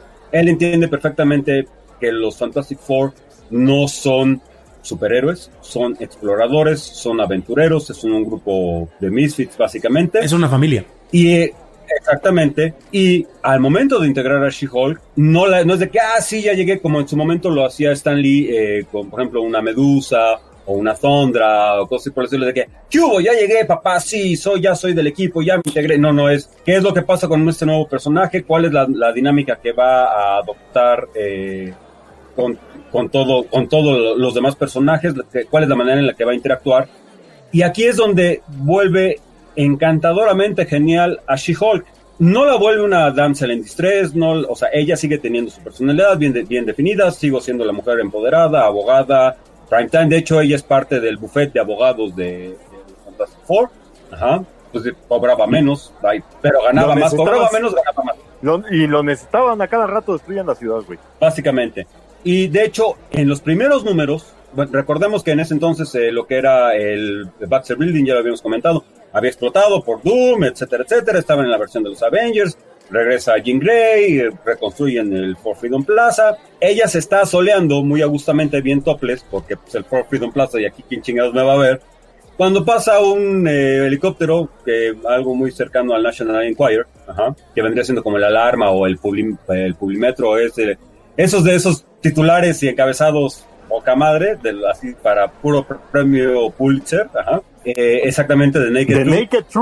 Él entiende perfectamente que los Fantastic Four no son superhéroes, son exploradores, son aventureros, son un grupo de misfits básicamente. Es una familia. Y eh, exactamente, y al momento de integrar a She-Hulk, no, la, no es de que, ah, sí, ya llegué, como en su momento lo hacía Stan Lee, eh, con, por ejemplo, una Medusa, o una Thondra, o cosas por el estilo, de que, ¿qué hubo? Ya llegué, papá, sí, soy, ya soy del equipo, ya me integré. No, no es, ¿qué es lo que pasa con este nuevo personaje? ¿Cuál es la, la dinámica que va a adoptar eh, con, con todo, con todos los demás personajes? ¿Cuál es la manera en la que va a interactuar? Y aquí es donde vuelve encantadoramente genial a She-Hulk. No la vuelve una damsel en distress, no, o sea, ella sigue teniendo su personalidad bien, de, bien definida, sigo siendo la mujer empoderada, abogada, primetime. De hecho, ella es parte del buffet de abogados de, de Fantastic Four. Ajá. Pues cobraba menos, pero ganaba Lo más, cobraba necesitabas. menos, ganaba más. Lo- y lo necesitaban a cada rato, destruían la ciudad, güey. Básicamente. Y de hecho, en los primeros números, bueno, recordemos que en ese entonces eh, lo que era el Baxter Building, ya lo habíamos comentado, había explotado por Doom, etcétera, etcétera. Estaban en la versión de los Avengers. Regresa Jean Grey, eh, reconstruyen el Fort Freedom Plaza. Ella se está soleando muy agustamente, bien topless, porque pues, el Fort Freedom Plaza, y aquí quién chingados me va a ver. Cuando pasa un eh, helicóptero, que algo muy cercano al National Enquirer, ajá, que vendría siendo como el Alarma o el, Publi, el Publimetro, es, eh, esos de esos titulares y encabezados poca madre, de, así para puro premio Pulitzer, ajá, eh, exactamente, de Naked The Truth. Naked Truth.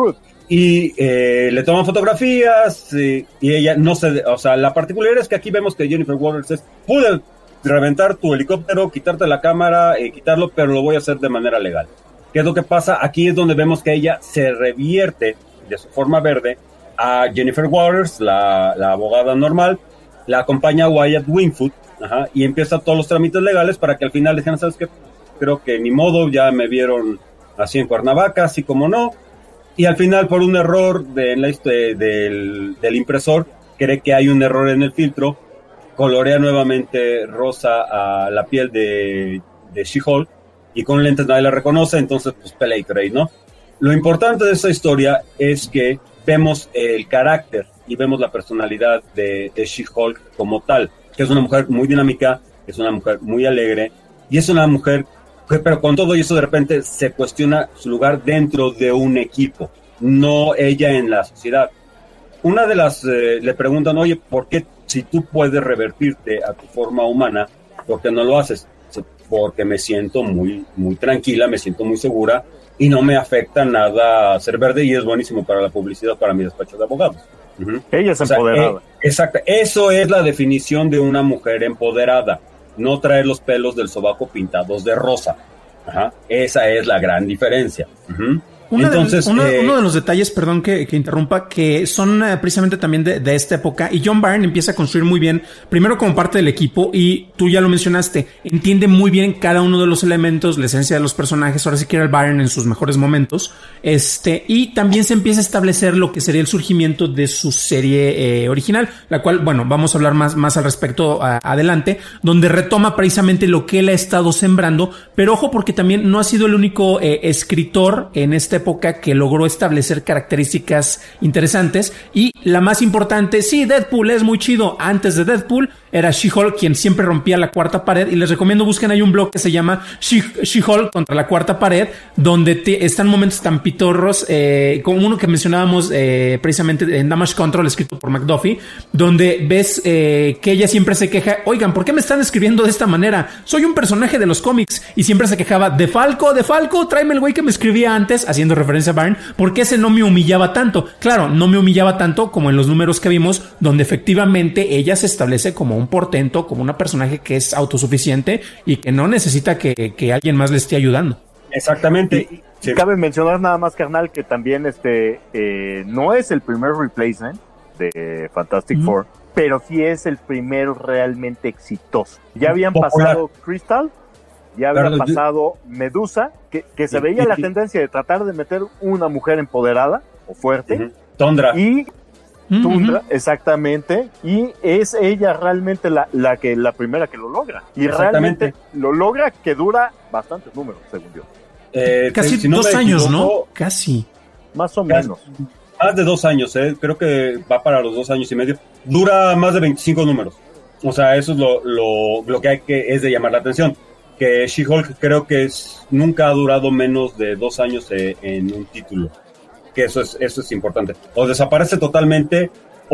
y eh, le toman fotografías y, y ella no se, o sea, la particularidad es que aquí vemos que Jennifer Waters es, pude reventar tu helicóptero, quitarte la cámara, eh, quitarlo, pero lo voy a hacer de manera legal. ¿Qué es lo que pasa? Aquí es donde vemos que ella se revierte de su forma verde a Jennifer Waters, la, la abogada normal, la acompaña Wyatt Wingfoot, ajá, y empieza todos los trámites legales para que al final digan, ¿sabes qué? Creo que ni modo, ya me vieron así en Cuernavaca, así como no. Y al final, por un error de, en la, de, del, del impresor, cree que hay un error en el filtro, colorea nuevamente rosa a la piel de, de She-Hulk, y con lentes nadie la reconoce, entonces pues pelea y trade, ¿no? Lo importante de esta historia es que vemos el carácter y vemos la personalidad de, de She-Hulk como tal, que es una mujer muy dinámica, es una mujer muy alegre, y es una mujer que, pero con todo eso de repente se cuestiona su lugar dentro de un equipo, no ella en la sociedad. Una de las, eh, le preguntan, oye, ¿por qué si tú puedes revertirte a tu forma humana, por qué no lo haces? Porque me siento muy, muy tranquila, me siento muy segura y no me afecta nada ser verde y es buenísimo para la publicidad, para mi despacho de abogados. Uh-huh. Ella es o sea, empoderada. Eh, exacto, eso es la definición de una mujer empoderada, no traer los pelos del sobaco pintados de rosa. Ajá. Esa es la gran diferencia. Uh-huh. Una Entonces, de, uno, eh, uno de los detalles, perdón que, que interrumpa, que son eh, precisamente también de, de esta época, y John Byrne empieza a construir muy bien, primero como parte del equipo, y tú ya lo mencionaste, entiende muy bien cada uno de los elementos, la esencia de los personajes, ahora sí que era el Byrne en sus mejores momentos, este, y también se empieza a establecer lo que sería el surgimiento de su serie eh, original, la cual, bueno, vamos a hablar más, más al respecto a, adelante, donde retoma precisamente lo que él ha estado sembrando, pero ojo porque también no ha sido el único eh, escritor en este época que logró establecer características interesantes, y la más importante, sí, Deadpool es muy chido. Antes de Deadpool era She-Hulk quien siempre rompía la cuarta pared, y les recomiendo busquen ahí un blog que se llama She- She-Hulk contra la cuarta pared, donde te, están momentos tan pitorros eh, como uno que mencionábamos eh, precisamente en Damage Control, escrito por McDuffie, donde ves eh, que ella siempre se queja, oigan, ¿por qué me están escribiendo de esta manera? Soy un personaje de los cómics, y siempre se quejaba, de Falco, de Falco, tráeme el güey que me escribía antes, haciendo referencia a Byrne, porque ese no me humillaba tanto. Claro, no me humillaba tanto como en los números que vimos, donde efectivamente ella se establece como un portento, como una personaje que es autosuficiente y que no necesita que, que alguien más le esté ayudando. Exactamente. Y, sí. Cabe mencionar nada más, carnal, que también este eh, no es el primer replacement de Fantastic mm. Four, pero sí es el primero realmente exitoso. Ya habían Popular. pasado Crystal, ya había Pero, pasado Medusa, que, que se veía la tendencia de tratar de meter una mujer empoderada o fuerte. Uh-huh. Tundra. Y Tundra, uh-huh. exactamente. Y es ella realmente la, la que la primera que lo logra. Y realmente lo logra, que dura bastantes números, según yo. Eh, Casi si no dos años, equivoco, ¿no? Casi. Más o menos. Más de dos años, ¿eh? Creo que va para los dos años y medio. Dura más de veinticinco números. O sea, eso es lo, lo, lo que hay que es de llamar la atención. Que She-Hulk creo que es, nunca ha durado menos de dos años eh, en un título, que eso es, eso es importante, o desaparece totalmente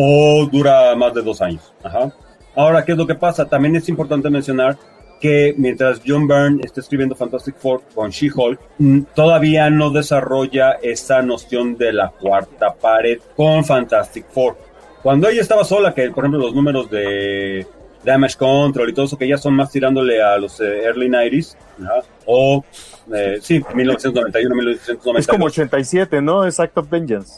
o dura más de dos años. Ajá. Ahora, ¿qué es lo que pasa? También es importante mencionar que mientras John Byrne está escribiendo Fantastic Four con She-Hulk, todavía no desarrolla esa noción de la cuarta pared con Fantastic Four. Cuando ella estaba sola, que por ejemplo los números de Damage Control y todo eso, que ya son más tirándole a los eh, early nineties, ¿no? O eh, sí, mil novecientos noventa y uno, mil novecientos noventa y dos. Es como ochenta y siete, ¿no? Es Act of Vengeance.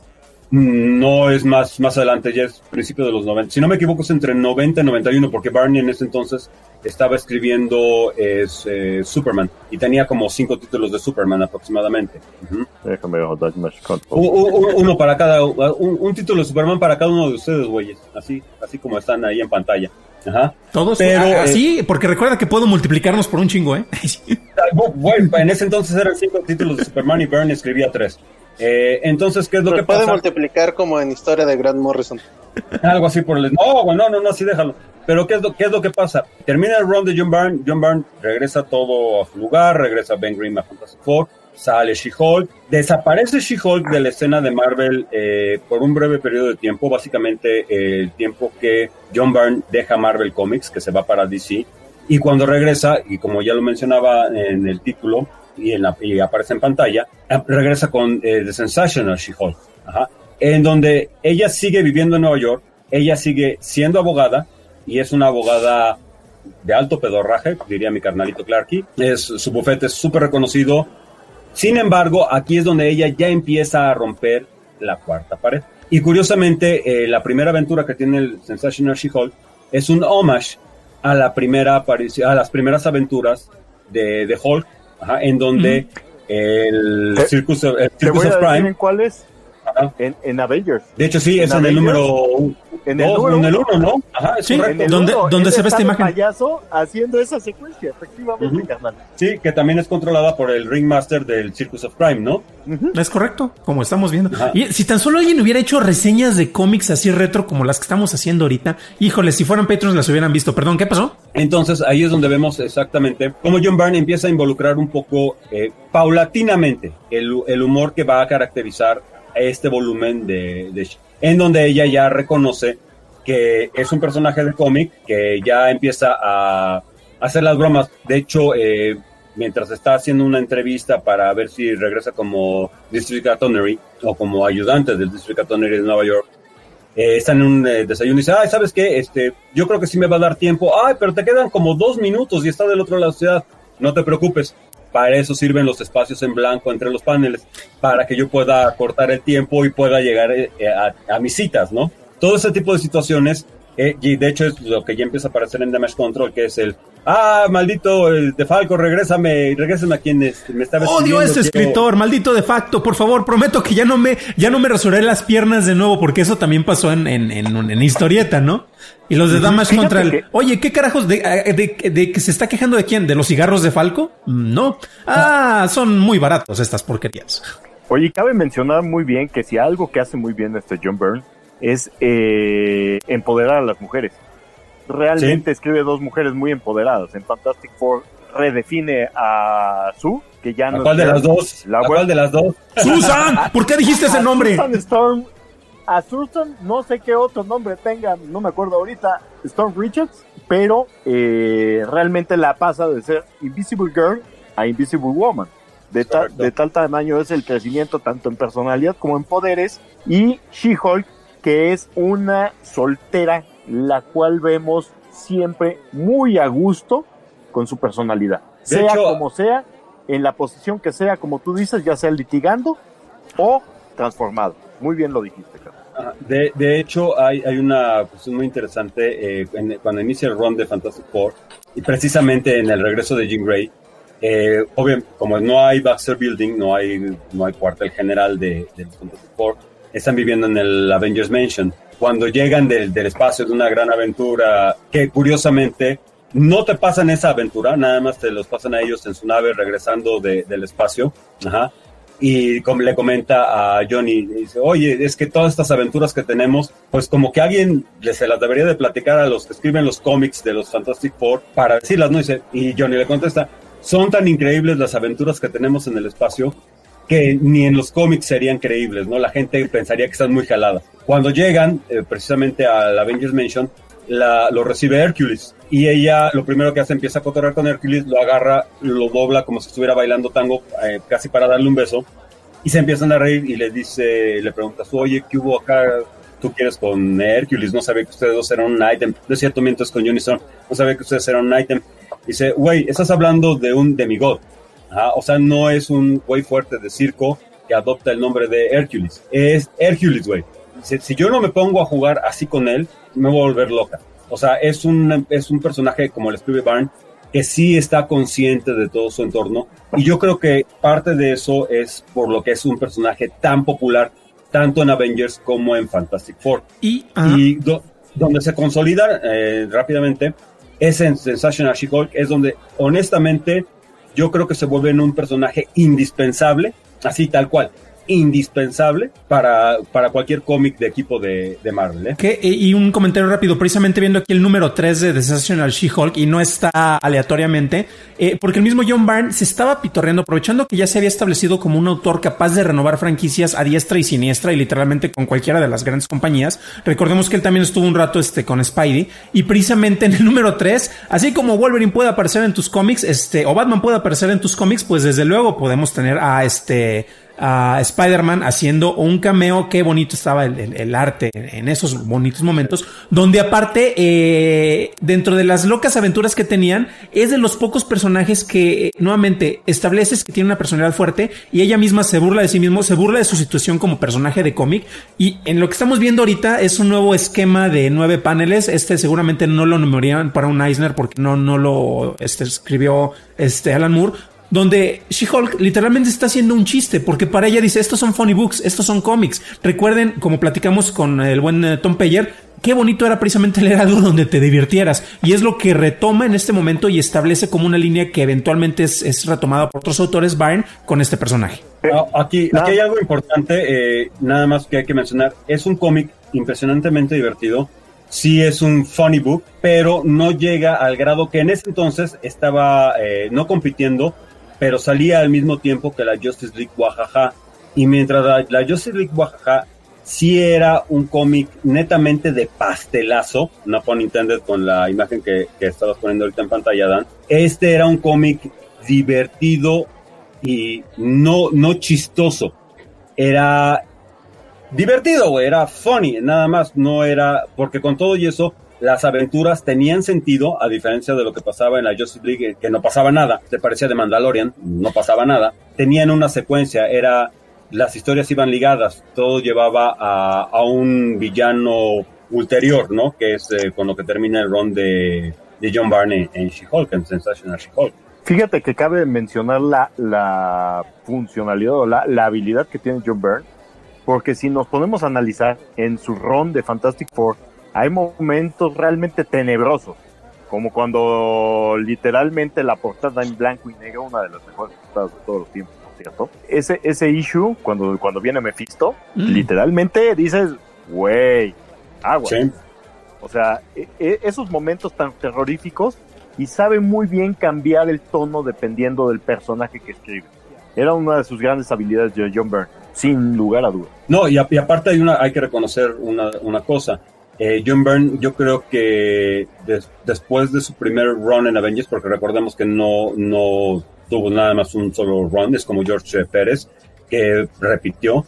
No, es más, más adelante, ya es principio de los noventa. Si no me equivoco, es entre noventa y noventa y uno, porque Barney en ese entonces estaba escribiendo es, eh, Superman, y tenía como cinco títulos de Superman aproximadamente. Uh-huh. Déjame ver, uno, uno para cada, un, un título de Superman para cada uno de ustedes, güeyes, así, así como están ahí en pantalla. Ajá. Todos, pero así, eh, porque recuerda que puedo multiplicarnos por un chingo, ¿eh? Bueno, en ese entonces eran cinco títulos de Superman y Byrne escribía tres. Eh, entonces, ¿qué es lo pero que pasa? Puede multiplicar como en Historia de Grant Morrison. Algo así por el... No, no, no, no, sí, déjalo. Pero ¿qué es lo, qué es lo que pasa? Termina el run de John Byrne, John Byrne regresa todo a su lugar, regresa Ben Grimm a Fantastic Four, sale She-Hulk, desaparece She-Hulk de la escena de Marvel eh, por un breve periodo de tiempo, básicamente eh, el tiempo que John Byrne deja Marvel Comics, que se va para D C, y cuando regresa, y como ya lo mencionaba en el título, y, en la, y aparece en pantalla, regresa con eh, The Sensational She-Hulk, ajá, en donde ella sigue viviendo en Nueva York, ella sigue siendo abogada, y es una abogada de alto pedorraje, diría mi carnalito Clarky. Es, su bufete es súper reconocido. Sin embargo, aquí es donde ella ya empieza a romper la cuarta pared. Y curiosamente, eh, la primera aventura que tiene el Sensational She-Hulk es un homage a la primera aparición, a las primeras aventuras de, de Hulk, ajá, en donde uh-huh. el te, Circus, el te Circus voy a of Prime. ¿En cuál es? En, en Avengers. De hecho, sí, en es en Avengers, el número en el número en el uno, ¿no? Ajá, es sí, correcto. donde, uno, donde se ve esta imagen. Payaso haciendo esa secuencia, efectivamente, uh-huh. carnal. Sí, que también es controlada por el Ringmaster del Circus of Prime, ¿no? Uh-huh. Es correcto, como estamos viendo. Ajá. Y si tan solo alguien hubiera hecho reseñas de cómics así retro como las que estamos haciendo ahorita, híjole, si fueran Patreons las hubieran visto. Perdón, ¿qué pasó? Entonces ahí es donde vemos exactamente cómo John Byrne empieza a involucrar un poco eh, paulatinamente el, el humor que va a caracterizar este volumen de, de en donde ella ya reconoce que es un personaje de cómic, que ya empieza a hacer las bromas. De hecho, eh, mientras está haciendo una entrevista para ver si regresa como District Attorney o como ayudante del District Attorney de Nueva York, eh, está en un eh, desayuno y dice, ay, ¿sabes qué? Este, yo creo que sí me va a dar tiempo. Ay, pero te quedan como dos minutos y está del otro lado de la ciudad. No te preocupes. Para eso sirven los espacios en blanco entre los paneles, para que yo pueda cortar el tiempo y pueda llegar eh, a, a mis citas, ¿no? Todo ese tipo de situaciones, eh, y de hecho es lo que ya empieza a aparecer en Damage Control, que es el, ah, maldito el de Falco, regrésame, regrésame a quien es, me está odio a este quiero... escritor, maldito de facto, por favor, prometo que ya no me, ya no me rasuré las piernas de nuevo, porque eso también pasó en, en, en, en historieta, ¿no? Y los de Damage Control, que... oye, ¿qué carajos de, de, de, de que se está quejando de quién? ¿De los cigarros de Falco? No. Ah, son muy baratos estas porquerías. Oye, cabe mencionar muy bien que si algo que hace muy bien este John Byrne es eh, empoderar a las mujeres. Realmente sí. Escribe dos mujeres muy empoderadas. En Fantastic Four redefine a Sue, que ya no ¿A cuál de las dos? La ¿A cuál de las dos? ¡Susan! ¿Por qué dijiste ese nombre? Susan Storm. A Susan, no sé qué otro nombre tenga, no me acuerdo ahorita, Storm Richards, pero eh, realmente la pasa de ser Invisible Girl a Invisible Woman. De, ta, de tal tamaño es el crecimiento tanto en personalidad como en poderes. Y She-Hulk, que es una soltera, la cual vemos siempre muy a gusto con su personalidad. De sea hecho, como sea, en la posición que sea, como tú dices, ya sea litigando o transformado. Muy bien lo dijiste, Carlos. De, de hecho, hay, hay una cuestión muy interesante eh, en, cuando inicia el run de Fantastic Four, y precisamente en el regreso de Jean Grey, eh, obviamente, como no hay Baxter Building, no hay, no hay cuartel general de, de Fantastic Four, están viviendo en el Avengers Mansion. Cuando llegan del, del espacio de una gran aventura, que curiosamente no te pasan esa aventura, nada más te los pasan a ellos en su nave regresando de, del espacio, ajá. Y como le comenta a Johnny, dice, oye, es que todas estas aventuras que tenemos, pues como que alguien se las debería de platicar a los que escriben los cómics de los Fantastic Four para decirlas, ¿no? Dice, y Johnny le contesta, son tan increíbles las aventuras que tenemos en el espacio que ni en los cómics serían creíbles, ¿no? La gente pensaría que están muy jaladas. Cuando llegan eh, precisamente al Avengers Mansion, la, lo recibe Hércules, y ella lo primero que hace, empieza a cotorrear con Hércules, lo agarra, lo dobla como si estuviera bailando tango, eh, casi para darle un beso, y se empiezan a reír, y le dice, le preguntas, oye, ¿qué hubo acá? ¿Tú quieres con Hércules? No sabía que ustedes dos eran un item. No es cierto, mientras con Johnny Storm, no sabía que ustedes eran un item. Dice, güey, estás hablando de un demigod. Ajá, o sea, no es un güey fuerte de circo que adopta el nombre de Hércules. Es Hércules, güey. Si, si yo no me pongo a jugar así con él, me voy a volver loca. O sea, es un, es un personaje, como le escribe Byrne, que sí está consciente de todo su entorno. Y yo creo que parte de eso es por lo que es un personaje tan popular, tanto en Avengers como en Fantastic Four. Y, y do, donde se consolida eh, rápidamente es en Sensational She-Hulk, es donde, honestamente, yo creo que se vuelve en un personaje indispensable, así tal cual. indispensable para, para cualquier cómic de equipo de, de Marvel, ¿eh? ¿Qué? Y un comentario rápido, precisamente viendo aquí el número tres de The Sensational She-Hulk, y no está aleatoriamente, eh, porque el mismo John Byrne se estaba pitorreando, aprovechando que ya se había establecido como un autor capaz de renovar franquicias a diestra y siniestra, y literalmente con cualquiera de las grandes compañías. Recordemos que él también estuvo un rato este, con Spidey, y precisamente en el número tres, así como Wolverine puede aparecer en tus cómics, este, o Batman puede aparecer en tus cómics, pues desde luego podemos tener a este... a Spider-Man haciendo un cameo. Qué bonito estaba el, el, el arte en esos bonitos momentos, donde aparte eh, dentro de las locas aventuras que tenían, es de los pocos personajes que eh, nuevamente estableces que tiene una personalidad fuerte, y ella misma se burla de sí mismo, se burla de su situación como personaje de cómic. Y en lo que estamos viendo ahorita es un nuevo esquema de nueve paneles. Este seguramente no lo numerarían para un Eisner, porque no, no lo este, escribió este Alan Moore, donde She-Hulk literalmente está haciendo un chiste, porque para ella dice, estos son funny books, estos son cómics. Recuerden, como platicamos con el buen eh, Tom Peyer, qué bonito era precisamente leer algo donde te divirtieras, y es lo que retoma en este momento y establece como una línea que eventualmente es, es retomada por otros autores, Byrne, con este personaje. No, aquí, aquí hay algo importante, eh, nada más que hay que mencionar. Es un cómic impresionantemente divertido. Sí es un funny book, pero no llega al grado que en ese entonces estaba eh, no compitiendo, pero salía al mismo tiempo que la Justice League Wahaha. Y mientras la, la Justice League Wahaha sí era un cómic netamente de pastelazo, no pun intended con la imagen que, que estabas poniendo ahorita en pantalla, Dan, este era un cómic divertido y no, no chistoso. Era divertido, güey, era funny, nada más, no era, porque con todo y eso, las aventuras tenían sentido, a diferencia de lo que pasaba en la Justice League, que no pasaba nada, te parecía de Mandalorian, no pasaba nada, tenían una secuencia, era, las historias iban ligadas, todo llevaba a, a un villano ulterior, ¿no? Que es eh, con lo que termina el run de, de John Byrne en She-Hulk, en Sensational She-Hulk. Fíjate que cabe mencionar la, la funcionalidad o la, la habilidad que tiene John Byrne, porque si nos ponemos a analizar en su run de Fantastic Four, hay momentos realmente tenebrosos, como cuando literalmente la portada en blanco y negro, una de las mejores portadas de todos los tiempos, ¿cierto? Ese, ese issue, cuando, cuando viene Mephisto, mm. literalmente dices, güey, agua. Sí. O sea, e, e, esos momentos tan terroríficos, y sabe muy bien cambiar el tono dependiendo del personaje que escribe. Era una de sus grandes habilidades de John Byrne, sin lugar a dudas. No, y, a, y aparte hay, una, hay que reconocer una, una cosa. Eh, John Byrne, yo creo que des, después de su primer run en Avengers, porque recordemos que no, no tuvo nada más un solo run, es como George Pérez, que repitió,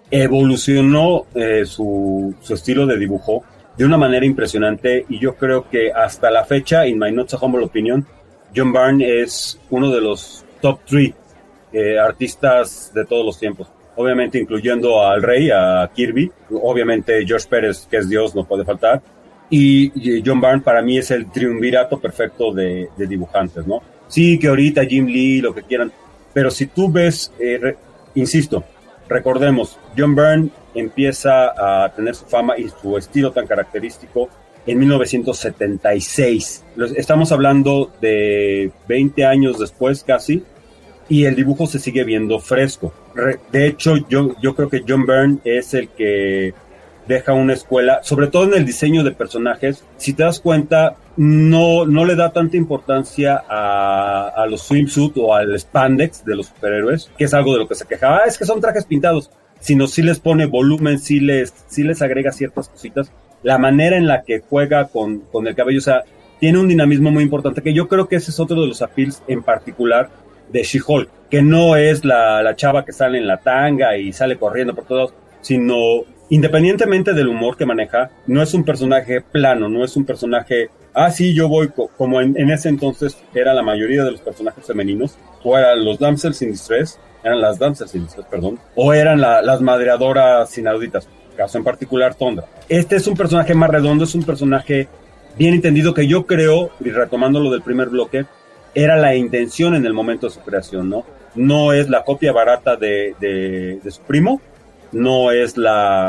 evolucionó eh, su, su estilo de dibujo de una manera impresionante, y yo creo que hasta la fecha, in my not so humble opinion, John Byrne es uno de los top three eh, artistas de todos los tiempos. Obviamente incluyendo al Rey, a Kirby, obviamente George Pérez, que es Dios, no puede faltar, y, y John Byrne para mí es el triunvirato perfecto de, de dibujantes, ¿no? Sí, que ahorita Jim Lee, lo que quieran, pero si tú ves, eh, re, insisto, recordemos, John Byrne empieza a tener su fama y su estilo tan característico en mil novecientos setenta y seis. Estamos hablando de veinte años después casi, y el dibujo se sigue viendo fresco. De hecho, yo, yo creo que John Byrne es el que deja una escuela, sobre todo en el diseño de personajes. Si te das cuenta, no, no le da tanta importancia a, a los swimsuit o al spandex de los superhéroes, que es algo de lo que se quejaba, ah, es que son trajes pintados, sino sí les pone volumen, sí les, sí les agrega ciertas cositas. La manera en la que juega con, con el cabello, o sea, tiene un dinamismo muy importante, que yo creo que ese es otro de los appeals en particular de She-Hulk, que no es la, la chava que sale en la tanga y sale corriendo por todos, sino independientemente del humor que maneja, no es un personaje plano, no es un personaje, ah, sí, yo voy, co- como en, en ese entonces era la mayoría de los personajes femeninos, o eran los damsels in distress, eran las damsels in distress, perdón, o eran la, las madreadoras inauditas, caso en particular Tondra. Este es un personaje más redondo, es un personaje bien entendido, que yo creo, y retomando lo del primer bloque, era la intención en el momento de su creación, ¿no? No es la copia barata de, de, de su primo, no es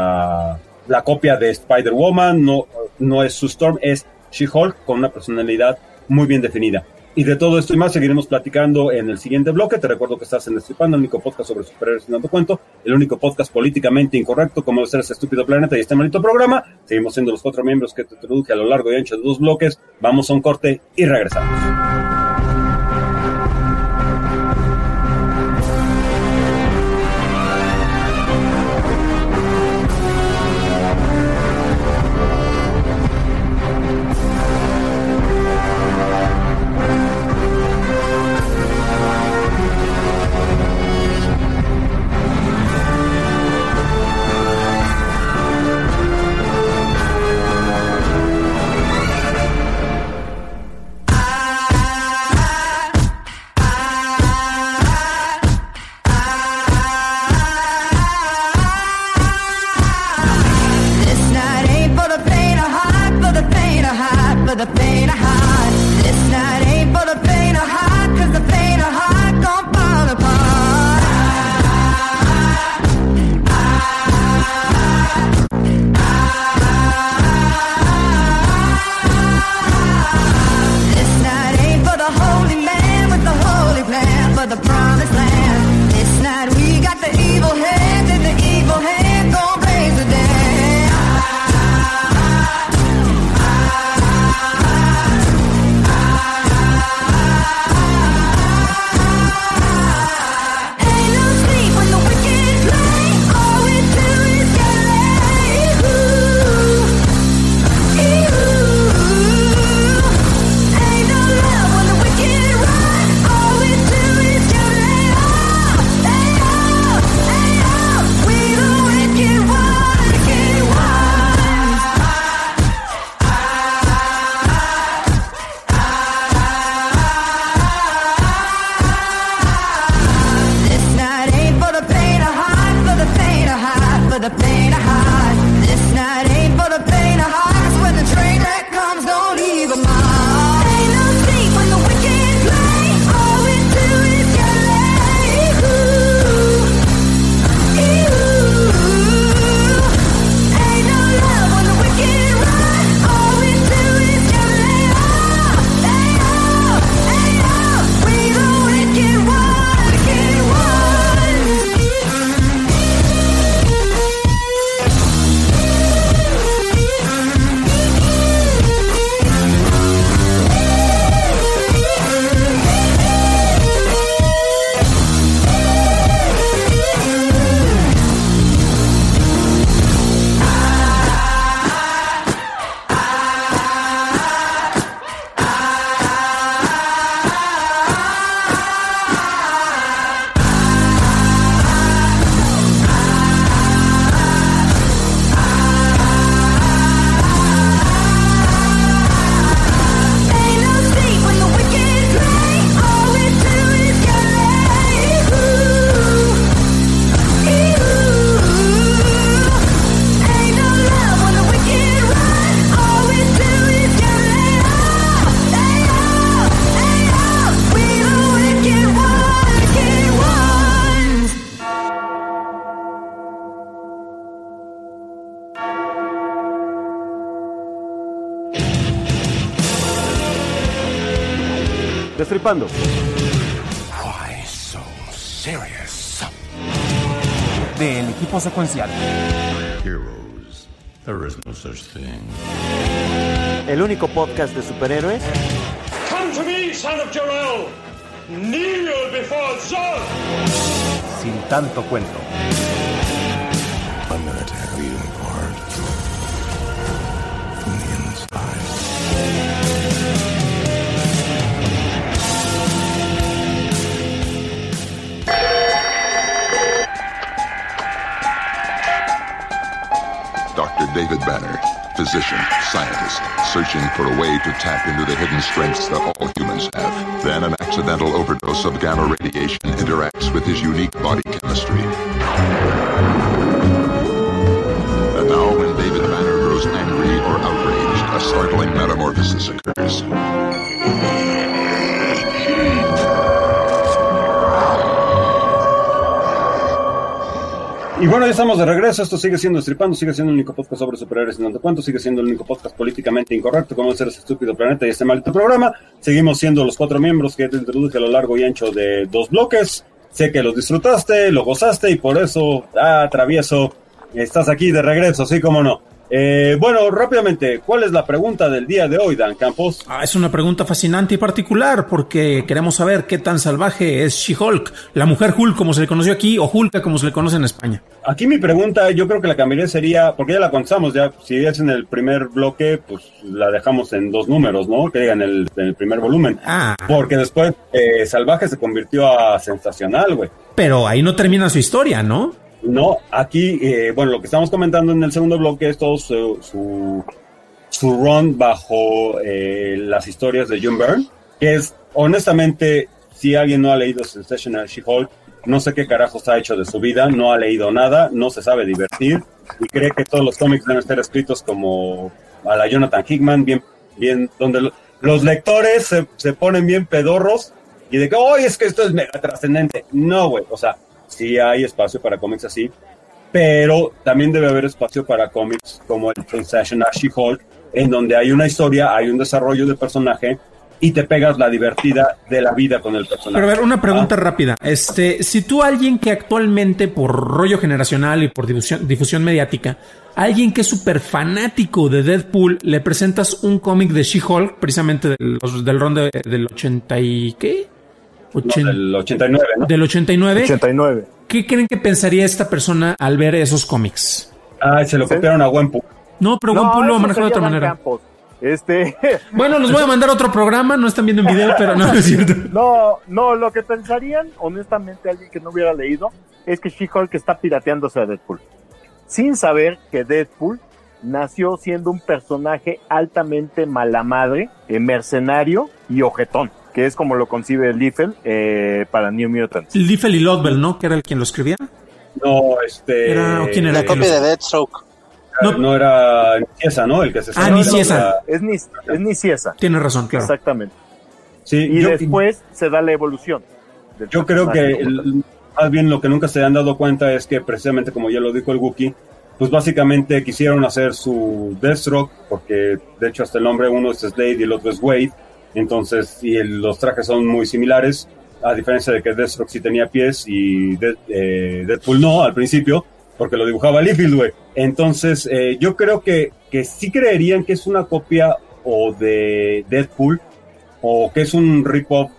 la, la copia de Spider-Woman, no, no es Sue Storm, es She-Hulk con una personalidad muy bien definida. Y de todo esto y más seguiremos platicando en el siguiente bloque. Te recuerdo que estás en Destripando, el único podcast sobre superhéroes sin tanto cuento, el único podcast políticamente incorrecto como debe ser este estúpido planeta y este maldito programa. Seguimos siendo los cuatro miembros que te introduje a lo largo y ancho de dos bloques. Vamos a un corte y regresamos. Destripando. Why so serious? Del equipo secuencial. Heroes. There is no such thing. El único podcast de superhéroes. Come to me, son of Jor-El. Kneel before Zod. Sin tanto cuento. I'm gonna tear you apart from the inside. Doctor David Banner, physician, scientist, searching for a way to tap into the hidden strengths that all humans have. Then an accidental overdose of gamma radiation interacts with his unique body chemistry. And now when David Banner grows angry or outraged, a startling metamorphosis occurs. Y bueno, ya estamos de regreso. Esto sigue siendo Estripando, sigue siendo el único podcast sobre superhéroes y no te cuento, sigue siendo el único podcast políticamente incorrecto como es ese estúpido planeta y este maldito programa. Seguimos siendo los cuatro miembros que te introduje a lo largo y ancho de dos bloques. Sé que los disfrutaste, lo gozaste y por eso, ah, travieso, estás aquí de regreso, sí, como no. Eh, bueno, rápidamente, ¿cuál es la pregunta del día de hoy, Dan Campos? Ah, es una pregunta fascinante y particular porque queremos saber qué tan salvaje es She-Hulk, la mujer Hulk como se le conoció aquí, o Hulka como se le conoce en España. Aquí mi pregunta, yo creo que la cambiaría sería, porque ya la contestamos, ya si es en el primer bloque, pues la dejamos en dos números, ¿no? Que digan en el, en el primer volumen. Ah. Porque después eh, Salvaje se convirtió a Sensacional, güey. Pero ahí no termina su historia, ¿no? No, aquí, eh, bueno, lo que estamos comentando en el segundo bloque es todo su, su, su run bajo eh, las historias de June Byrne, que es, honestamente, si alguien no ha leído Sensational She-Hulk, no sé qué carajos ha hecho de su vida, no ha leído nada, no se sabe divertir, y cree que todos los cómics deben estar escritos como a la Jonathan Hickman, bien, bien, donde lo, los lectores se, se ponen bien pedorros, y de que, ¡oye, es que esto es mega trascendente! No, güey, o sea, sí hay espacio para cómics así, pero también debe haber espacio para cómics como el Sensational She-Hulk, en donde hay una historia, hay un desarrollo de personaje y te pegas la divertida de la vida con el personaje. Pero a ver, una pregunta ah. rápida. Este, si tú a alguien que actualmente por rollo generacional y por difusión, difusión mediática, alguien que es súper fanático de Deadpool, le presentas un cómic de She-Hulk, precisamente del, del ron de, del ochenta y... ¿qué? Ochen... No, del ochenta y nueve, ¿no? Del ochenta y nueve. ochenta y nueve. ¿Qué creen que pensaría esta persona al ver esos cómics? Ah, se lo ¿Sí? copiaron a Wempu. No, pero no, Wempu lo manejó de otra manera. Campos. Este... Bueno, los voy a mandar a otro programa, no están viendo en video, pero no, es cierto. No, no, lo que pensarían, honestamente, alguien que no hubiera leído, es que She-Hulk está pirateándose a Deadpool. Sin saber que Deadpool nació siendo un personaje altamente mala madre, eh, mercenario y ojetón, que es como lo concibe Liefeld eh, para New Mutants. Liefeld y Lobdell, ¿no? Que era el quien lo escribía. No, este... Era, ¿quién era? La copia de Deathstroke. No, no era Nicieza, ¿no? El que se Ah, Nicieza. Es, ni, es Nicieza. Tiene razón, claro. Exactamente. Sí, y yo, después se da la evolución. Yo creo que el, más bien lo que nunca se han dado cuenta es que precisamente como ya lo dijo el Wookiee, pues básicamente quisieron hacer su Deathstroke, porque de hecho hasta el nombre uno es Slade y el otro es Wade, entonces, y el, los trajes son muy similares, a diferencia de que Deathstroke sí tenía pies y de, eh, Deadpool no al principio, porque lo dibujaba Liefeld, güey. Entonces, eh, yo creo que, que sí creerían que es una copia o de Deadpool o que es un rip-off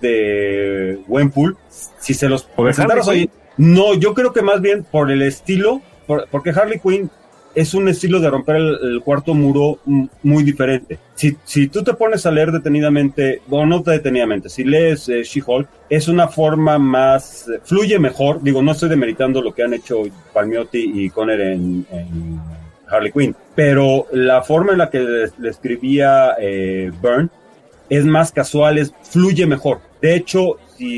de Gwenpool. Si se los presentaras hoy, no, yo creo que más bien por el estilo, por, porque Harley Quinn es un estilo de romper el, el cuarto muro muy diferente. Si, si tú te pones a leer detenidamente, o no detenidamente, si lees eh, She-Hulk, es una forma más, eh, fluye mejor. Digo, no estoy demeritando lo que han hecho Palmiotti y Conner en, en Harley Quinn, pero la forma en la que le, le escribía eh, Byrne es más casual, es, fluye mejor. De hecho,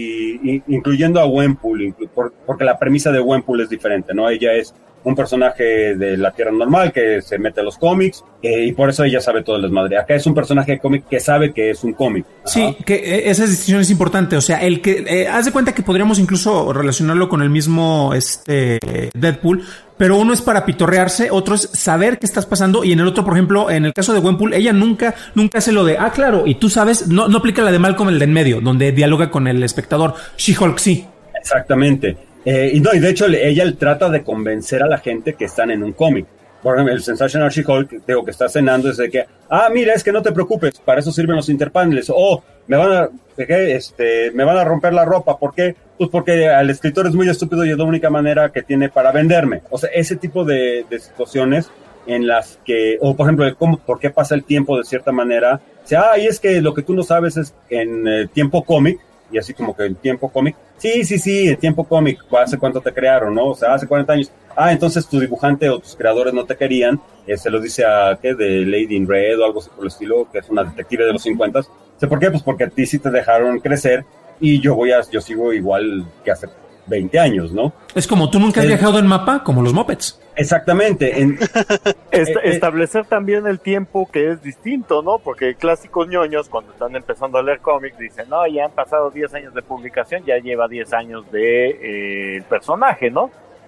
si, incluyendo a Gwenpool, inclu, por, porque la premisa de Gwenpool es diferente, ¿no? Ella es un personaje de la Tierra normal que se mete a los cómics eh, y por eso ella sabe todo el desmadre. Acá es un personaje de cómic que sabe que es un cómic. Sí, Ajá. que eh, esa decisión es importante. O sea, el que eh, haz de cuenta que podríamos incluso relacionarlo con el mismo este Deadpool, pero uno es para pitorrearse, otro es saber qué estás pasando, y en el otro, por ejemplo, en el caso de Gwenpool, ella nunca, nunca hace lo de, ah, claro, y tú sabes, no, no aplica la de Malcolm el de en medio, donde dialoga con el espectador. She-Hulk sí. Exactamente. Eh, y no, y de hecho ella trata de convencer a la gente que están en un cómic. Por ejemplo, el Sensational She-Hulk, digo, que está cenando, es de que, ah, mira, es que no te preocupes, para eso sirven los interpaneles. O, me van a, ¿qué? Este, me van a romper la ropa. ¿Por qué? Pues porque el escritor es muy estúpido y es la única manera que tiene para venderme. O sea, ese tipo de, de situaciones en las que, o por ejemplo, ¿cómo, ¿por qué pasa el tiempo de cierta manera? O sea, ah, y es que lo que tú no sabes es en eh, tiempo cómic, y así como que en tiempo cómic, sí, sí, sí, en tiempo cómic, ¿hace cuánto te crearon, no? O sea, hace cuarenta años. Ah, entonces tu dibujante o tus creadores no te querían, eh, se lo dice a, ¿qué? De Lady in Red o algo así por el estilo, que es una detective de los cincuenta. ¿Por qué? Pues porque a ti sí te dejaron crecer y yo voy a, yo sigo igual que hace veinte años, ¿no? Es como tú nunca has el, viajado en mapa, como los Muppets. Exactamente. En, Est- eh, establecer también el tiempo que es distinto, ¿no? Porque clásicos ñoños, cuando están empezando a leer cómics, dicen, no, ya han pasado diez años de publicación, ya lleva diez años de eh, el personaje, ¿no?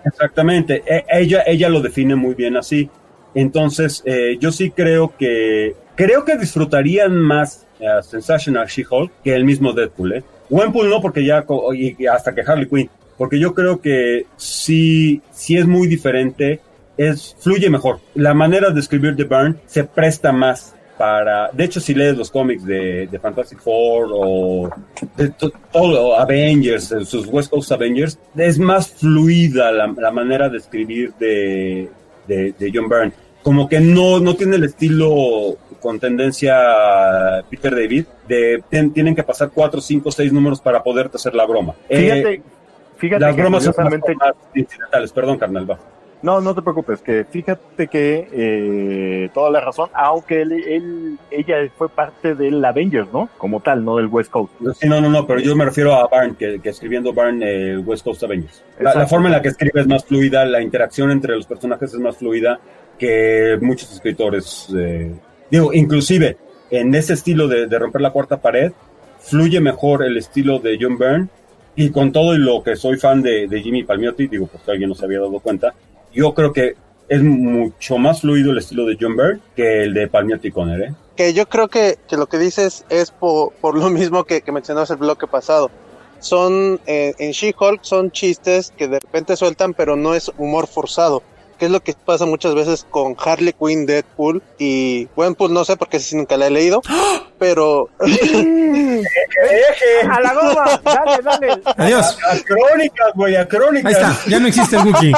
Exactamente, e- ella, ella lo define muy bien así. Entonces, eh, yo sí creo que creo que disfrutarían más uh, Sensational She-Hulk que el mismo Deadpool, ¿eh? Gwenpool no, porque ya, y, y hasta que Harley Quinn, porque yo creo que sí, sí es muy diferente, es, fluye mejor. La manera de escribir de Byrne se presta más para, de hecho, si lees los cómics de, de Fantastic Four o de todo, Avengers, sus West Coast Avengers, es más fluida la, la manera de escribir de, de, de John Byrne. Como que no, no tiene el estilo con tendencia Peter David, de ten, tienen que pasar cuatro, cinco, seis números para poderte hacer la broma. Fíjate, eh, fíjate las que bromas son más, curiosamente- más incidentales, perdón, carnal, va. No, no te preocupes, que fíjate que eh, toda la razón, aunque él, él, ella fue parte del Avengers, ¿no? Como tal, no del West Coast. Sí, no, no, no, pero yo me refiero a Byrne, que, que escribiendo Byrne eh, West Coast Avengers. La, la Exacto. forma en la que escribe es más fluida, la interacción entre los personajes es más fluida que muchos escritores. Eh, digo, inclusive, en ese estilo de, de romper la cuarta pared, fluye mejor el estilo de John Byrne, y con todo y lo que soy fan de, de Jimmy Palmiotti, digo, porque alguien no se había dado cuenta, yo creo que es mucho más fluido el estilo de John Byrne que el de Palmiotti Conner, ¿eh? Que yo creo que, que lo que dices es por, por lo mismo que, que mencionabas el bloque pasado. Son, eh, en She-Hulk son chistes que de repente sueltan, pero no es humor forzado. Que es lo que pasa muchas veces con Harley Quinn, Deadpool y Gwenpool, no sé porque si nunca la he leído, pero... ¡A la goma! ¡Dale, dale! Adiós. A, a crónicas, güey, a crónicas. Ahí está, ya no existe el Wookiee.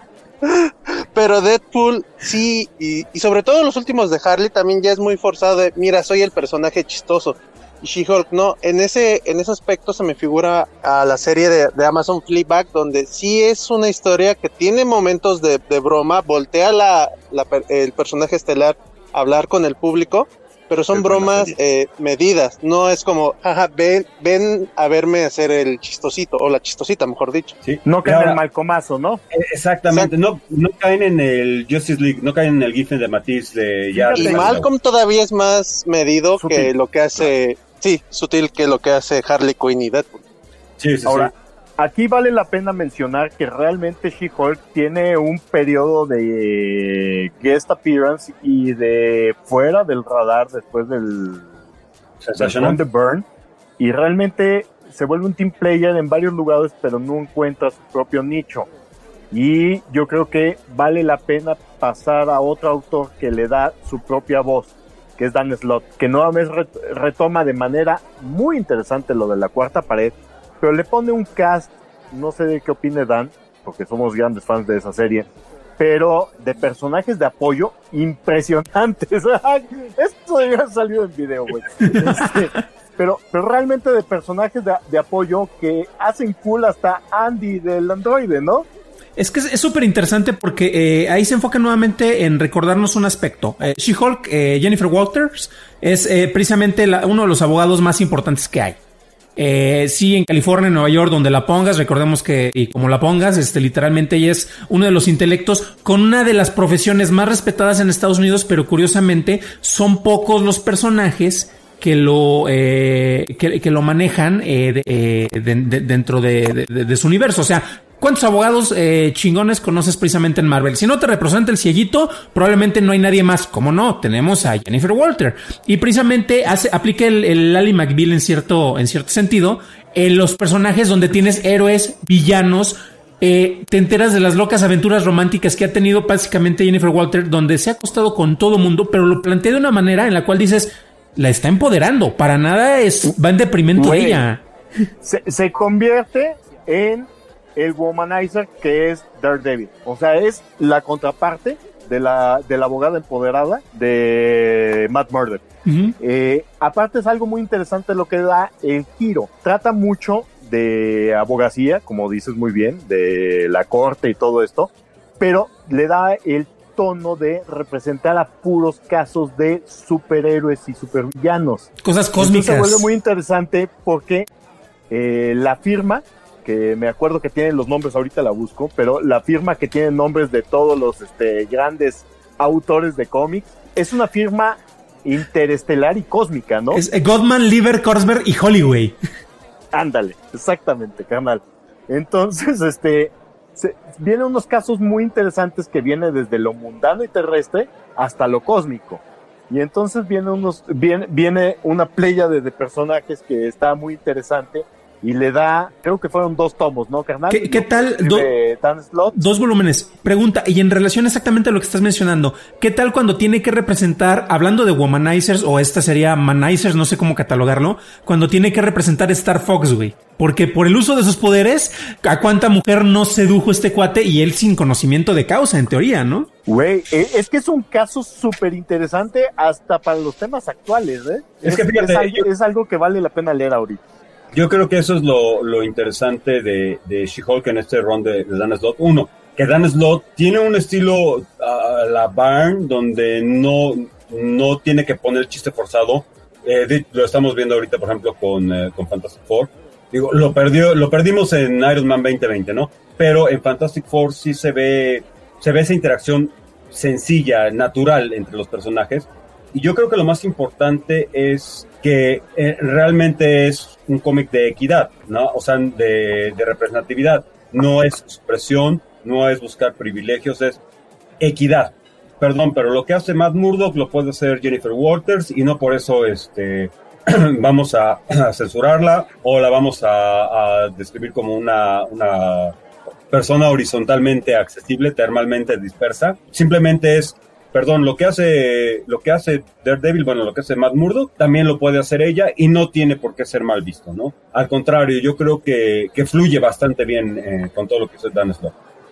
Pero Deadpool sí, y, y sobre todo los últimos de Harley también ya es muy forzado de, mira, soy el personaje chistoso. Y She-Hulk no, en ese, en ese aspecto se me figura a la serie de, de Amazon Fleabag, donde sí es una historia que tiene momentos de, de broma, voltea la, la, el personaje estelar a hablar con el público, pero son bromas eh, medidas, no es como, jaja, ven, ven a verme hacer el chistosito, o la chistosita, mejor dicho. Sí. No caen Y en ahora- el malcomazo, ¿no? Exactamente, no, no caen en el Justice League, no caen en el Giffen de Matisse de ya. Y de- Malcolm todavía es más medido Sutil. que lo que hace, sí, sutil que lo que hace Harley Quinn y Deadpool. Sí, sí, Ahora, sí. aquí vale la pena mencionar que realmente She-Hulk tiene un periodo de guest appearance y de fuera del radar después del, del Sensational. Run the Burn, y realmente se vuelve un team player en varios lugares, pero no encuentra su propio nicho. Y yo creo que vale la pena pasar a otro autor que le da su propia voz, que es Dan Slott, que nuevamente ret- retoma de manera muy interesante lo de la cuarta pared, pero le pone un cast, no sé de qué opine Dan, porque somos grandes fans de esa serie, pero de personajes de apoyo impresionantes. Esto debería haber salido en video, güey. Este, pero, pero realmente de personajes de, de apoyo que hacen cool hasta Andy del androide, ¿no? Es que es súper interesante porque eh, ahí se enfoca nuevamente en recordarnos un aspecto. Eh, She-Hulk, eh, Jennifer Walters, es eh, precisamente la, uno de los abogados más importantes que hay. Eh, sí, en California, en Nueva York, donde la pongas, recordemos que, y como la pongas, este, literalmente ella es uno de los intelectos con una de las profesiones más respetadas en Estados Unidos, pero curiosamente son pocos los personajes que lo eh, que, que lo manejan eh, de, eh, de, de, dentro de, de, de su universo. O sea, ¿cuántos abogados eh, chingones conoces precisamente en Marvel? Si no te representa el cieguito, probablemente no hay nadie más. ¿Cómo no? Tenemos a Jennifer Walter. Y precisamente hace, aplica el, el Ally McBeal en cierto, en cierto sentido en los personajes donde tienes héroes, villanos. Eh, te enteras de las locas aventuras románticas que ha tenido básicamente Jennifer Walter, donde se ha acostado con todo mundo, pero lo plantea de una manera en la cual dices, la está empoderando. Para nada es, va en deprimento Güey. ella. Se, se convierte en el womanizer que es Daredevil. O sea, es la contraparte de la, de la abogada empoderada de Matt Murdock. Uh-huh. Eh, aparte es algo muy interesante lo que da el giro. Trata mucho de abogacía, como dices muy bien, de la corte y todo esto, pero le da el tono de representar a puros casos de superhéroes y supervillanos. Cosas cósmicas. Entonces se vuelve muy interesante porque eh, la firma, que me acuerdo que tienen los nombres, ahorita la busco, pero la firma que tiene nombres de todos los este, grandes autores de cómics, es una firma interestelar y cósmica, ¿no? Es eh, Goldman, Lieber, Korsberg y Holloway. Ándale, exactamente, carnal. Entonces, este, se, vienen unos casos muy interesantes que vienen desde lo mundano y terrestre hasta lo cósmico. Y entonces viene, unos, viene, viene una playa de, de personajes que está muy interesante y le da, creo que fueron dos tomos, ¿no, carnal? ¿Qué, qué tal? Do, Dan Slott. Dos volúmenes. Pregunta, y en relación exactamente a lo que estás mencionando, ¿qué tal cuando tiene que representar, hablando de womanizers, o esta sería manizers, no sé cómo catalogarlo, cuando tiene que representar Star Fox, güey? Porque por el uso de sus poderes, ¿a cuánta mujer no sedujo este cuate y él sin conocimiento de causa, en teoría, ¿no? Güey, es que es un caso súper interesante hasta para los temas actuales, ¿eh? Es, es que fíjate, es, algo, yo, es algo que vale la pena leer ahorita. Yo creo que eso es lo, lo interesante de, de She-Hulk en este run de, de Dan Slott. Uno, que Dan Slott tiene un estilo a uh, la Byrne donde no, no tiene que poner chiste forzado. Eh, lo estamos viendo ahorita, por ejemplo, con, eh, con Fantastic Four. Digo, lo perdió, lo perdimos en Iron Man veinte veinte, ¿no? Pero en Fantastic Four sí se ve, se ve esa interacción sencilla, natural entre los personajes. Y yo creo que lo más importante es que eh, realmente es un cómic de equidad, ¿no? O sea, de, de representatividad. No es supresión, no es buscar privilegios, es equidad. Perdón, pero lo que hace Matt Murdock lo puede hacer Jennifer Walters y no por eso este, vamos a, a censurarla o la vamos a, a describir como una, una persona horizontalmente accesible, termalmente dispersa. Simplemente es, perdón, lo que hace lo que hace Daredevil, bueno, lo que hace Matt Murdock, también lo puede hacer ella y no tiene por qué ser mal visto, ¿no? Al contrario, yo creo que, que fluye bastante bien eh, con todo lo que hace Dan Slott.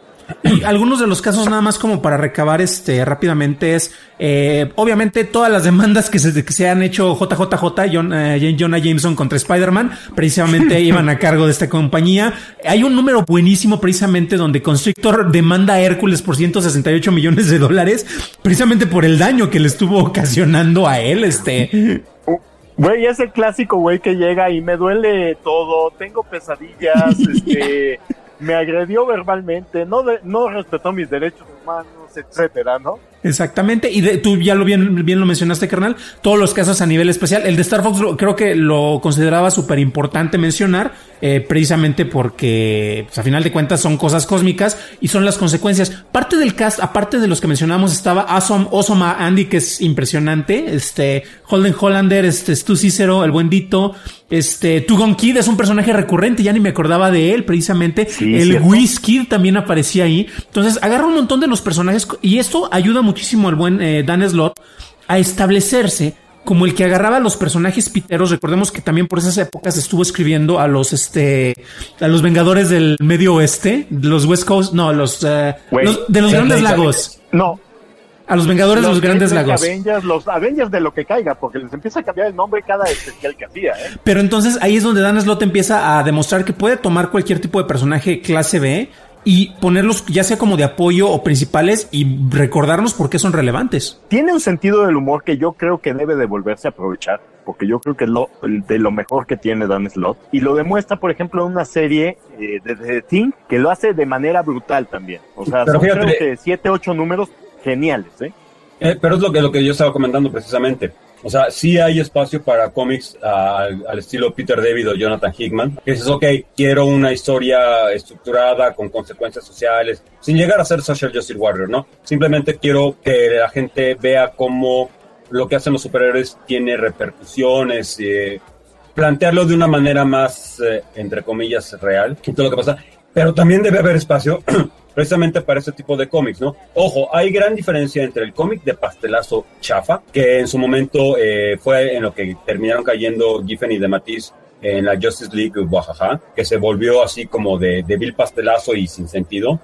Y algunos de los casos, nada más como para recabar este rápidamente, es eh, obviamente todas las demandas que se, que se han hecho J J J, John, eh, Jonah Jameson contra Spider-Man, precisamente iban a cargo de esta compañía. Hay un número buenísimo precisamente donde Constrictor demanda a Hércules por ciento sesenta y ocho millones de dólares, precisamente por el daño que le estuvo ocasionando a él, este... Güey, es el clásico güey que llega y me duele todo, tengo pesadillas, este... me agredió verbalmente, no de, no respetó mis derechos humanos, etcétera, ¿no? Exactamente, y de, tú ya lo bien, bien lo mencionaste, carnal, todos los casos a nivel especial. El de Star Fox lo, creo que lo consideraba súper importante mencionar, eh, precisamente porque pues, a final de cuentas son cosas cósmicas y son las consecuencias. Parte del cast, aparte de los que mencionamos, estaba Awesome, awesome Andy, que es impresionante, este Holden Hollander, este Stu Cicero, el buen Dito, este Tugon Kid es un personaje recurrente, ya ni me acordaba de él, precisamente. Sí, el Whiz Kid también aparecía ahí. Entonces agarra un montón de los personajes y esto ayuda muchísimo al buen eh, Dan Slott a establecerse como el que agarraba a los personajes piteros. Recordemos que también por esas épocas estuvo escribiendo a los este a los Vengadores del Medio Oeste, los West Coast, no, los, uh, los de los Grandes Lagos. No. A los Vengadores los de los Grandes Lagos. Avengers, los Avengers de lo que caiga, porque les empieza a cambiar el nombre cada especial que hacía, ¿eh? Pero entonces ahí es donde Dan Slott empieza a demostrar que puede tomar cualquier tipo de personaje clase B y ponerlos ya sea como de apoyo o principales y recordarnos por qué son relevantes. Tiene un sentido del humor que yo creo que debe de volverse a aprovechar, porque yo creo que es lo, de lo mejor que tiene Dan Slott. Y lo demuestra, por ejemplo, en una serie eh, de The Thing, que lo hace de manera brutal también. O sea, pero son fíjate, creo que siete, ocho números geniales, ¿eh? eh pero es lo que, lo que yo estaba comentando precisamente. O sea, sí hay espacio para cómics uh, al, al estilo Peter David o Jonathan Hickman. Que dices, ok, quiero una historia estructurada con consecuencias sociales, sin llegar a ser Social Justice Warrior, ¿no? Simplemente quiero que la gente vea cómo lo que hacen los superhéroes tiene repercusiones, eh, plantearlo de una manera más, eh, entre comillas, real, y todo lo que pasa. Pero también debe haber espacio precisamente para ese tipo de cómics, ¿no? Ojo, hay gran diferencia entre el cómic de pastelazo chafa, que en su momento eh, fue en lo que terminaron cayendo Giffen y DeMatteis en la Justice League Oaxaca, que se volvió así como de, de vil pastelazo y sin sentido,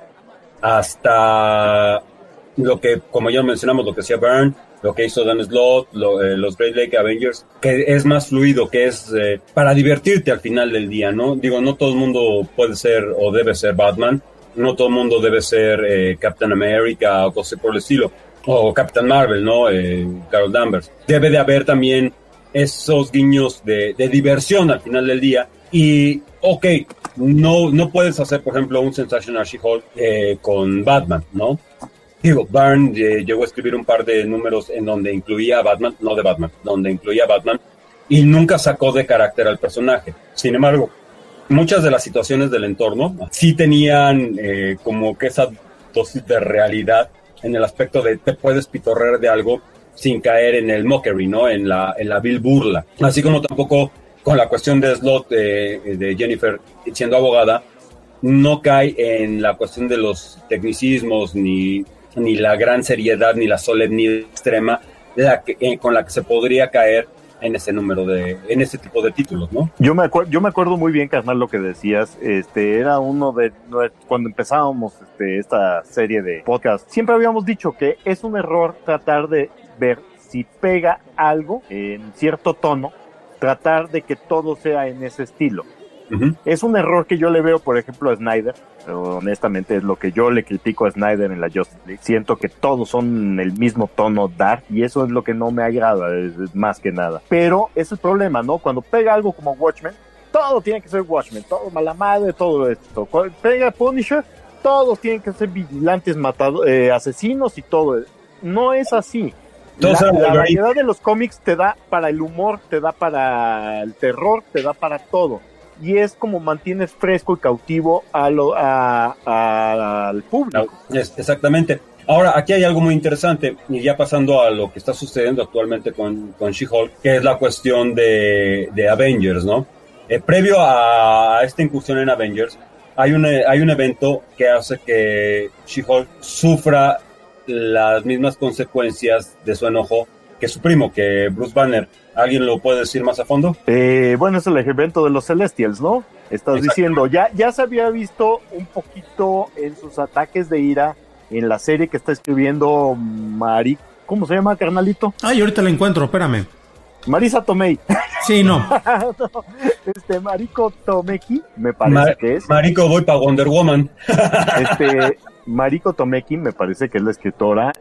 hasta lo que, como ya mencionamos, lo que hacía Byrne, lo que hizo Dan Slott, lo, eh, los Great Lake Avengers, que es más fluido, que es eh, para divertirte al final del día, ¿no? Digo, no todo el mundo puede ser o debe ser Batman, no todo el mundo debe ser eh, Captain America o cosas por el estilo, o Captain Marvel, ¿no? Eh, Carol Danvers. Debe de haber también esos guiños de, de diversión al final del día. Y, ok, no, no puedes hacer, por ejemplo, un Sensational She-Hulk eh, con Batman, ¿no? Digo, Byrne eh, llegó a escribir un par de números en donde incluía a Batman, no de Batman, donde incluía a Batman, y nunca sacó de carácter al personaje. Sin embargo, muchas de las situaciones del entorno sí tenían eh, como que esa dosis de realidad en el aspecto de te puedes pitorrear de algo sin caer en el mockery, ¿no? En la, en la vil burla. Así como tampoco con la cuestión de Slot, de, de Jennifer siendo abogada, no cae en la cuestión de los tecnicismos, ni, ni la gran seriedad, ni la solemnidad extrema la que, eh, con la que se podría caer en ese número de, en ese tipo de títulos, ¿no? Yo me acuerdo, yo me acuerdo muy bien, carnal, lo que decías. Este era uno de cuando empezábamos este, esta serie de podcast. Siempre habíamos dicho que es un error tratar de ver si pega algo en cierto tono, tratar de que todo sea en ese estilo. Uh-huh. Es un error que yo le veo, por ejemplo, a Snyder. Pero honestamente es lo que yo le critico a Snyder en la Justice League. Siento que todos son el mismo tono dark y eso es lo que no me agrada, es, es más que nada. Pero es el problema, ¿no? Cuando pega algo como Watchmen, todo tiene que ser Watchmen, todo mala madre, todo esto. Cuando pega Punisher, todos tienen que ser vigilantes, matado, eh, asesinos y todo. No es así. La, la variedad de los cómics te da para el humor, te da para el terror, te da para todo. Y es como mantienes fresco y cautivo a lo, a, a, al público. Es, exactamente. Ahora, aquí hay algo muy interesante, y ya pasando a lo que está sucediendo actualmente con, con She-Hulk, que es la cuestión de, de Avengers, ¿no? Eh, previo a, a esta incursión en Avengers, hay un, hay un evento que hace que She-Hulk sufra las mismas consecuencias de su enojo que su primo, que Bruce Banner. ¿Alguien lo puede decir más a fondo? Eh, bueno, es el evento de los Celestials, ¿no? Estás Exacto. diciendo, ya, ya se había visto un poquito en sus ataques de ira en la serie que está escribiendo Mari... ¿Cómo se llama, carnalito? Ay, ahorita la encuentro, espérame. Marisa Tomei. Sí, no. no este, Mariko Tomeki, me parece Mar- que es. Mariko voy para Wonder Woman. este... Mariko Tomeki, me parece que es la escritora,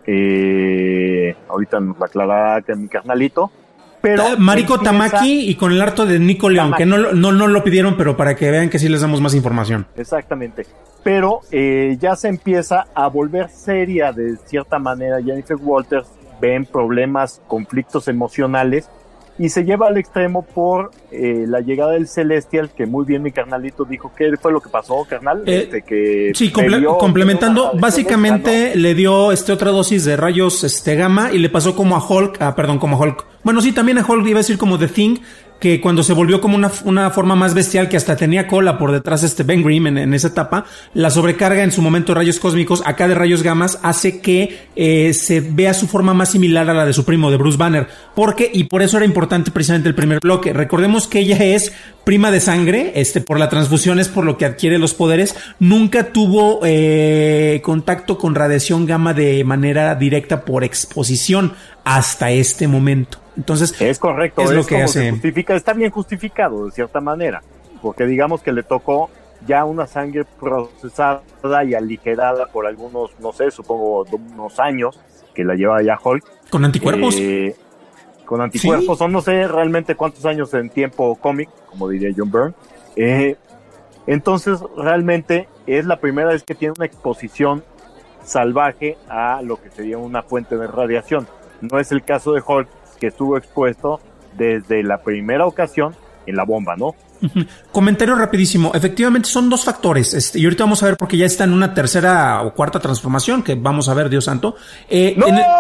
eh, ahorita nos la aclarará que mi carnalito, pero... Uh, Mariko Tamaki esa... y con el arte de Nico León, Tamaki. que no, no, no lo pidieron, pero para que vean que sí les damos más información. Exactamente, pero eh, ya se empieza a volver seria de cierta manera. Jennifer Walters ven problemas, conflictos emocionales, y se lleva al extremo por eh, la llegada del Celestial, que muy bien mi carnalito dijo. ¿Qué fue lo que pasó, carnal? Eh, este, que sí, comple- dio, complementando, una, básicamente ¿no? le dio este otra dosis de rayos este gamma y le pasó como a Hulk, ah, perdón, como a Hulk. Bueno, sí, también a Hulk, iba a decir como The Thing, que cuando se volvió como una, una forma más bestial, que hasta tenía cola por detrás este Ben Grimm en, en esa etapa, la sobrecarga en su momento de rayos cósmicos, acá de rayos gamas, hace que eh, se vea su forma más similar a la de su primo, de Bruce Banner. Porque, y por eso era importante precisamente el primer bloque. Recordemos que ella es prima de sangre, este, por la transfusión es por lo que adquiere los poderes. Nunca tuvo eh, contacto con radiación gamma de manera directa por exposición hasta este momento. Entonces, es correcto, es, es lo que como hace. Se justifica, está bien justificado de cierta manera, porque digamos que le tocó ya una sangre procesada y aligerada por algunos, no sé, supongo unos años que la lleva ya Hulk. ¿Con anticuerpos? Eh, con anticuerpos, ¿Sí? o no sé realmente cuántos años en tiempo cómic, como diría John Byrne. Eh, entonces, realmente es la primera vez que tiene una exposición salvaje a lo que sería una fuente de radiación. No es el caso de Hulk, que estuvo expuesto desde la primera ocasión en la bomba, ¿no? Uh-huh. Comentario rapidísimo. Efectivamente son dos factores. Este, y ahorita vamos a ver porque ya está en una tercera o cuarta transformación que vamos a ver, Dios santo. Eh, ¡No! en, el,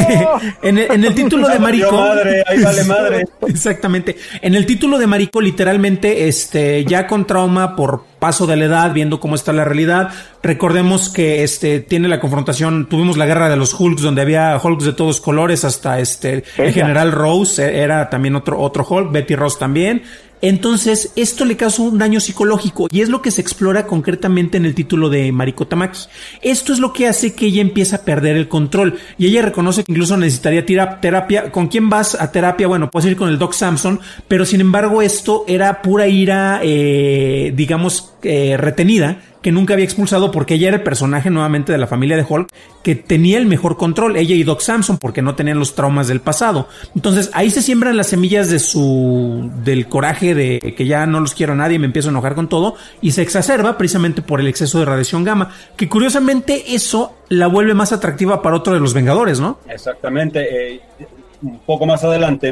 en, el, en el título de Mariko. Madre, ahí vale madre. Exactamente. En el título de Mariko, literalmente, este, ya con trauma por paso de la edad, viendo cómo está la realidad. Recordemos que este tiene la confrontación, tuvimos la guerra de los Hulks, donde había Hulks de todos colores, hasta este el general Rose era también otro, otro Hulk, Betty Ross también. Entonces, esto le causó un daño psicológico y es lo que se explora concretamente en el título de Mariko Tamaki. Esto es lo que hace que ella empiece a perder el control y ella reconoce que incluso necesitaría tira- terapia. ¿Con quién vas a terapia? Bueno, puedes ir con el Doc Samson, pero sin embargo esto era pura ira, eh, digamos, eh, retenida, que nunca había expulsado porque ella era el personaje nuevamente de la familia de Hulk que tenía el mejor control, ella y Doc Samson, porque no tenían los traumas del pasado. Entonces ahí se siembran las semillas de su del coraje de que ya no los quiero a nadie, me empiezo a enojar con todo y se exacerba precisamente por el exceso de radiación gamma, que curiosamente eso la vuelve más atractiva para otro de los Vengadores, ¿no? Exactamente. Eh, un poco más adelante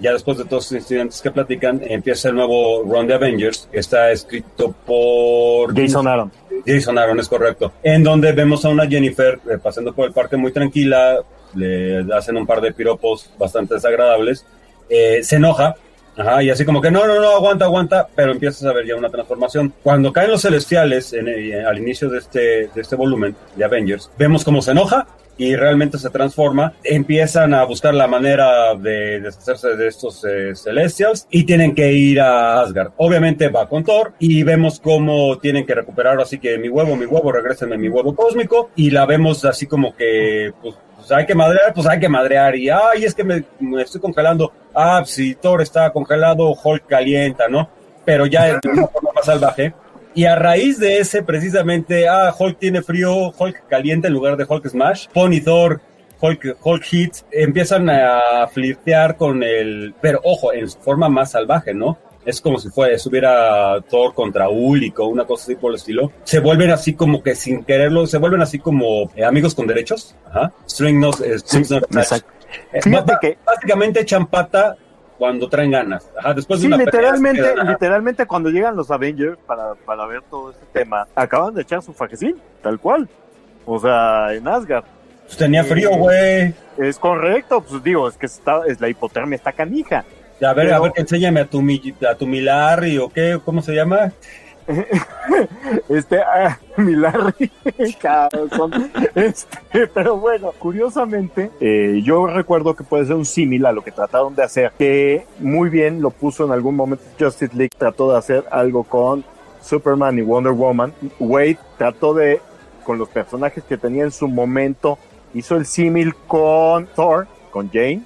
ya después de todos los incidentes que platican, empieza el nuevo run de Avengers, que está escrito por... Jason Aaron. Jason Aaron, es correcto. En donde vemos a una Jennifer eh, pasando por el parque muy tranquila, le hacen un par de piropos bastante desagradables, eh, se enoja, ajá, y así como que no, no, no, aguanta, aguanta, pero empiezas a ver ya una transformación. Cuando caen los celestiales en, eh, al inicio de este, de este volumen de Avengers, vemos cómo se enoja, y realmente se transforma, empiezan a buscar la manera de deshacerse de estos eh, Celestials y tienen que ir a Asgard. Obviamente va con Thor y vemos cómo tienen que recuperar, así que mi huevo, mi huevo, regrésenme mi huevo cósmico, y la vemos así como que pues, pues hay que madrear, pues hay que madrear, y ay, es que me, me estoy congelando, ah, si Thor está congelado, Hulk calienta, ¿no? Pero ya de una forma más salvaje. Y a raíz de ese, precisamente, ah, Hulk tiene frío, Hulk calienta en lugar de Hulk Smash, Pony Thor, Hulk, Hulk Heat, empiezan a flirtear con el... Pero, ojo, en su forma más salvaje, ¿no? Es como si fuera, estuviera Thor contra Ulrich o una cosa así por el estilo. Se vuelven así como que sin quererlo, se vuelven así como eh, amigos con derechos. Ajá. String no... Eh, sí, no eh, Fíjate que... Básicamente echan pata cuando traen ganas. Ajá, después de sí, una literalmente, pelea, literalmente cuando llegan los Avengers para, para ver todo este tema, acaban de echar su fajecín, tal cual. O sea, en Asgard. Pues tenía frío, güey. Es correcto, pues digo, es que está, es la hipotermia está canija. A ver, Pero... a ver, enséñame a tu, a tu Milarri, o qué, ¿cómo se llama? este, ah, mi Larry, este, pero bueno, curiosamente, eh, yo recuerdo que puede ser un símil a lo que trataron de hacer, que muy bien lo puso en algún momento Justice League, trató de hacer algo con Superman y Wonder Woman. Wade trató de, con los personajes que tenía en su momento, hizo el símil con Thor, con Jane,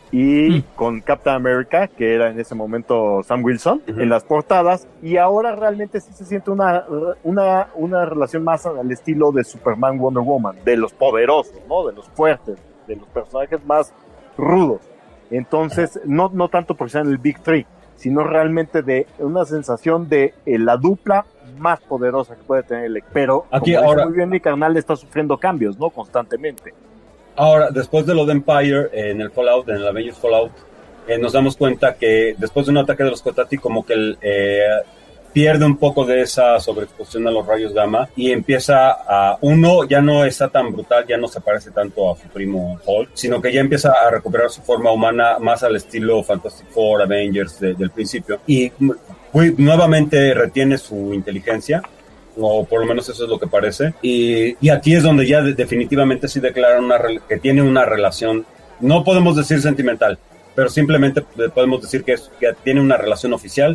y mm. con Captain America, que era en ese momento Sam Wilson, uh-huh. en las portadas, y ahora realmente sí se siente una, una, una relación más al estilo de Superman, Wonder Woman, de los poderosos, ¿no? De los fuertes, de los personajes más rudos. Entonces, no, no tanto porque sean el Big Three, sino realmente de una sensación de eh, la dupla más poderosa que puede tener el... Pero, aquí como ahora... dice muy bien mi carnal, está sufriendo cambios, ¿no? Constantemente. Ahora, después de lo de Empire, eh, en el Fallout, en el Avengers Fallout, eh, nos damos cuenta que después de un ataque de los Kotati, como que el, eh, pierde un poco de esa sobreexposición a los rayos gamma y empieza a, uno, ya no está tan brutal, ya no se parece tanto a su primo Hulk, sino que ya empieza a recuperar su forma humana más al estilo Fantastic Four, Avengers de, del principio, y muy, nuevamente retiene su inteligencia, o por lo menos eso es lo que parece, y, y aquí es donde ya de, definitivamente sí declaran una, que tiene una relación, no podemos decir sentimental, pero simplemente podemos decir que, es, que tiene una relación oficial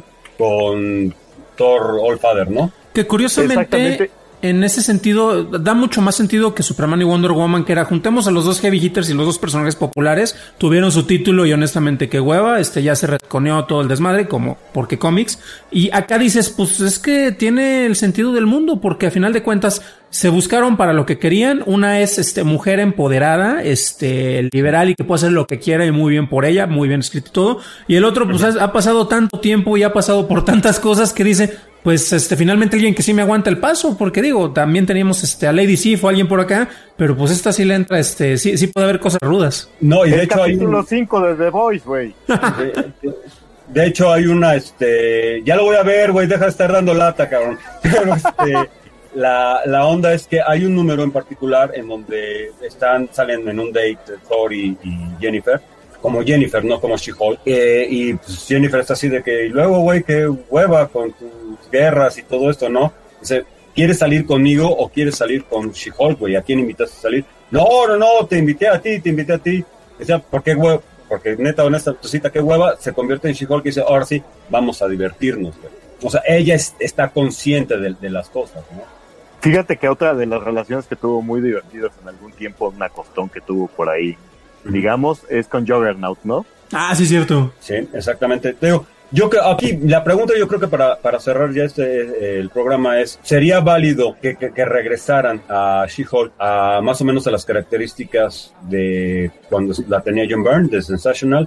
con Thor Allfather, ¿no? Que curiosamente, en ese sentido, da mucho más sentido que Superman y Wonder Woman, que era juntemos a los dos heavy hitters y los dos personajes populares, tuvieron su título y honestamente qué hueva, este ya se retconeó todo el desmadre, como porque cómics, y acá dices, pues es que tiene el sentido del mundo, porque a final de cuentas se buscaron para lo que querían. Una es este mujer empoderada, este liberal y que puede hacer lo que quiera y muy bien por ella, muy bien escrito y todo, y el otro pues ha, ha pasado tanto tiempo y ha pasado por tantas cosas que dice, pues este finalmente alguien que sí me aguanta el paso, porque digo, también teníamos este a Lady Sif o alguien por acá, pero pues esta sí le entra, este sí sí puede haber cosas rudas. No, y de el hecho hay capítulo cinco de The Voice, güey. De, de, de hecho hay una este, ya lo voy a ver, güey, deja de estar dando lata, cabrón. Pero este la la onda es que hay un número en particular en donde están salen en un date Thor y, y Jennifer, como Jennifer, no como She-Hulk, eh, y pues Jennifer está así de que, y luego, güey, qué hueva con tus guerras y todo esto, ¿no? Dice, ¿quieres salir conmigo o quieres salir con She-Hulk, güey? ¿A quién invitaste a salir? No, no, no, te invité a ti, te invité a ti. Dice, ¿por qué, güey? Porque neta, honesta, tu cita, qué hueva, se convierte en She-Hulk y dice, ahora sí, vamos a divertirnos, güey. O sea, ella es, está consciente de, de las cosas, ¿no? Fíjate que otra de las relaciones que tuvo muy divertidas en algún tiempo, una costón que tuvo por ahí, digamos, es con Juggernaut, ¿no? Ah, sí, cierto. Sí, exactamente. Te digo, yo que aquí la pregunta, yo creo que para, para cerrar ya este eh, el programa es, ¿sería válido que, que, que regresaran a She-Hulk a más o menos a las características de cuando la tenía John Byrne, de Sensational,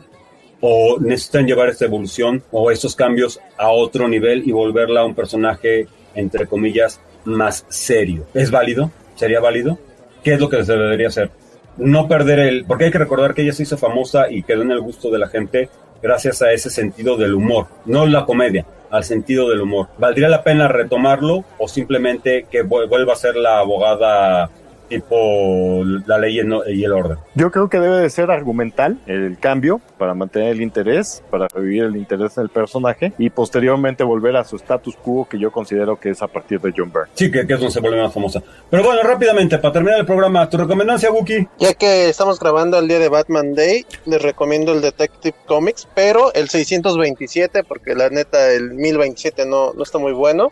o necesitan llevar esta evolución o estos cambios a otro nivel y volverla a un personaje, entre comillas, más serio? ¿Es válido? ¿Sería válido? ¿Qué es lo que se debería hacer? No perder el... Porque hay que recordar que ella se hizo famosa y quedó en el gusto de la gente gracias a ese sentido del humor, no la comedia, al sentido del humor. ¿Valdría la pena retomarlo o simplemente que vuelva a ser la abogada tipo La Ley y el Orden? Yo creo que debe de ser argumental el cambio para mantener el interés, para revivir el interés en el personaje y posteriormente volver a su status quo, que yo considero que es a partir de John Byrne. Sí, que, que es donde se vuelve más famosa. Pero bueno, rápidamente, para terminar el programa, ¿tu recomendancia, Wookie? Ya que estamos grabando el día de Batman Day, les recomiendo el Detective Comics, pero el seiscientos veintisiete, porque la neta el mil veintisiete no, no está muy bueno.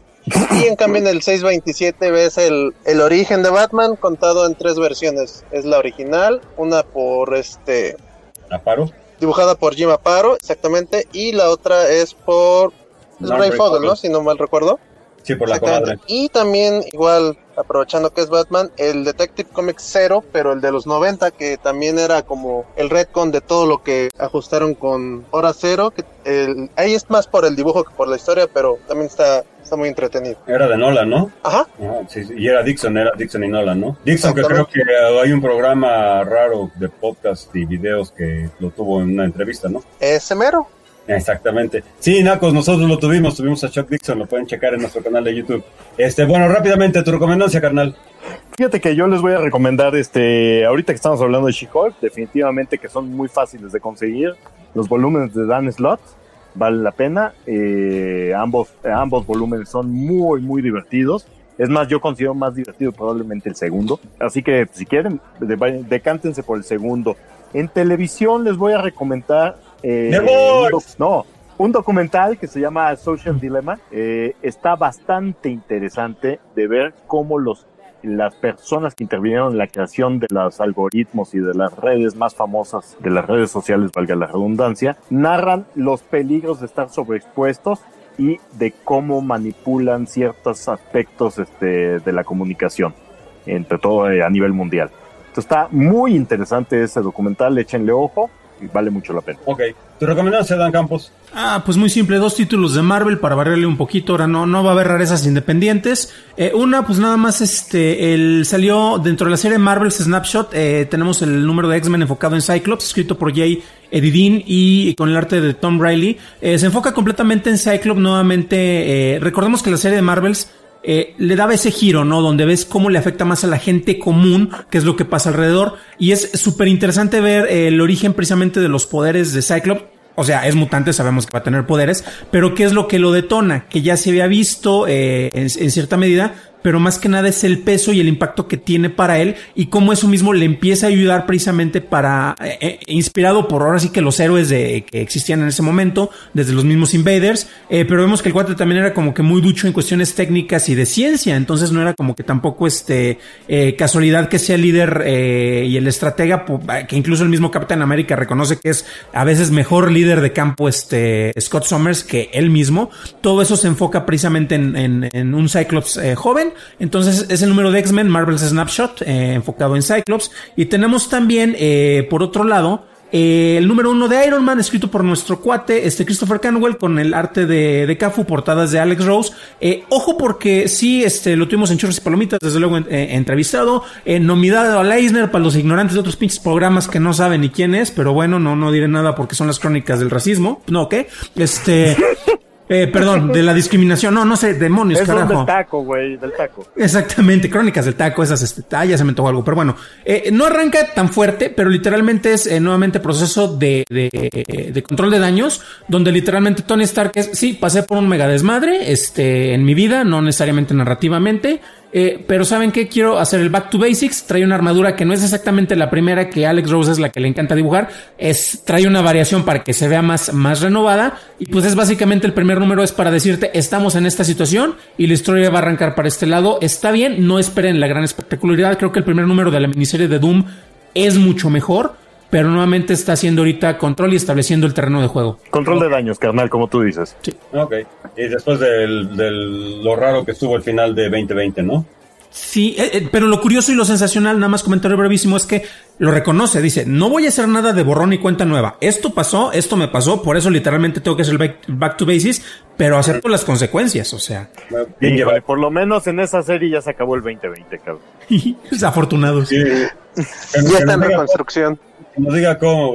Y en cambio en el seiscientos veintisiete ves el, el origen de Batman contado en tres versiones. Es la original, una por este... Aparo. Dibujada por Jim Aparo, exactamente. Y la otra es por es Ray Fogel, ¿no? Si no mal recuerdo. Sí, por la comadre. Y también, igual, aprovechando que es Batman, el Detective Comics Zero, pero el de los noventa, que también era como el retcon de todo lo que ajustaron con Hora Cero. Que el, ahí es más por el dibujo que por la historia, pero también está, está muy entretenido. Era de Nolan, ¿no? Ajá. Ajá sí, sí, y era Dixon, era Dixon y Nolan, ¿no? Dixon, que creo que hay un programa raro de podcast y videos que lo tuvo en una entrevista, ¿no? Ese mero. Exactamente. Sí, Nacos, nosotros lo tuvimos, tuvimos a Chuck Dixon, lo pueden checar en nuestro canal de YouTube. Este, bueno, rápidamente, tu recomendancia, carnal. Fíjate que yo les voy a recomendar, este, ahorita que estamos hablando de She-Hulk, definitivamente que son muy fáciles de conseguir, los volúmenes de Dan Slott, vale la pena, eh, ambos, eh, ambos volúmenes son muy, muy divertidos. Es más, yo considero más divertido probablemente el segundo, así que si quieren, de, decántense por el segundo. En televisión les voy a recomendar Eh, un doc- no, un documental que se llama Social Dilemma. Eh, está bastante interesante de ver cómo los, las personas que intervinieron en la creación de los algoritmos y de las redes más famosas, de las redes sociales, valga la redundancia, narran los peligros de estar sobreexpuestos y de cómo manipulan ciertos aspectos este, de la comunicación, entre todo eh, a nivel mundial. Entonces está muy interesante ese documental, échenle ojo. Vale mucho la pena. Ok, ¿tu recomendación, Dan Campos? Ah, pues muy simple, dos títulos de Marvel para variarle un poquito. Ahora no, no va a haber rarezas independientes. Eh, una, pues nada más, este, el salió dentro de la serie Marvel's Snapshot. Eh, tenemos el número de X-Men enfocado en Cyclops, escrito por Jay Edidin y con el arte de Tom Riley. Eh, se enfoca completamente en Cyclops. Nuevamente, eh, recordemos que la serie de Marvels Eh, le daba ese giro, ¿no? Donde ves cómo le afecta más a la gente común, qué es lo que pasa alrededor. Y es súper interesante ver eh, el origen precisamente de los poderes de Cyclops. O sea, es mutante, sabemos que va a tener poderes, pero ¿qué es lo que lo detona? Que ya se había visto eh, en, en cierta medida, pero más que nada es el peso y el impacto que tiene para él y cómo eso mismo le empieza a ayudar precisamente para, eh, inspirado por ahora sí que los héroes de, que existían en ese momento, desde los mismos Invaders, eh, pero vemos que el cuate también era como que muy ducho en cuestiones técnicas y de ciencia, entonces no era como que tampoco este eh, casualidad que sea el líder eh, y el estratega, que incluso el mismo Capitán América reconoce que es a veces mejor líder de campo este Scott Summers que él mismo. Todo eso se enfoca precisamente en, en, en un Cyclops eh, joven. Entonces es el número de X-Men, Marvel's Snapshot, eh, enfocado en Cyclops. Y tenemos también, eh, por otro lado, eh, el número uno de Iron Man, escrito por nuestro cuate, este Christopher Canwell, con el arte de, de Cafu, portadas de Alex Rose. Eh, ojo porque sí, este, lo tuvimos en Churros y Palomitas, desde luego eh, entrevistado, eh, nominado a Eisner para los ignorantes de otros pinches programas que no saben ni quién es, pero bueno, no, no diré nada porque son las crónicas del racismo. No, ¿qué? Este... Eh, perdón, de la discriminación. No, no sé, demonios, es carajo. del taco, güey, del taco. Exactamente, crónicas del taco, esas, este, ah, ya se me tocó algo, pero bueno, eh, no arranca tan fuerte, pero literalmente es eh, nuevamente proceso de, de, de control de daños, donde literalmente Tony Stark es, sí, pasé por un mega desmadre, este, en mi vida, no necesariamente narrativamente, Eh, pero ¿saben qué? Quiero hacer el back to basics. Trae una armadura que no es exactamente la primera, que Alex Rose es la que le encanta dibujar. Es, trae una variación para que se vea más, más renovada. Y pues es básicamente el primer número es para decirte, estamos en esta situación y la historia va a arrancar para este lado. Está bien, no esperen la gran espectacularidad. Creo que el primer número de la miniserie de Doom es mucho mejor, pero nuevamente está haciendo ahorita control y estableciendo el terreno de juego. Control de daños, carnal, como tú dices. Sí. Ok. Y después del, del lo raro que estuvo el final de veinte veinte, ¿no? Sí, eh, eh, pero lo curioso y lo sensacional, nada más comentario brevísimo, es que lo reconoce, dice, no voy a hacer nada de borrón y cuenta nueva. Esto pasó, esto me pasó, por eso literalmente tengo que hacer el back, back to basics, pero acepto las consecuencias, o sea. Bien, sí, vale, por lo menos en esa serie ya se acabó el veinte veinte, cabrón. Afortunados. Sí. Ya está en reconstrucción. Que nos diga cómo, güey.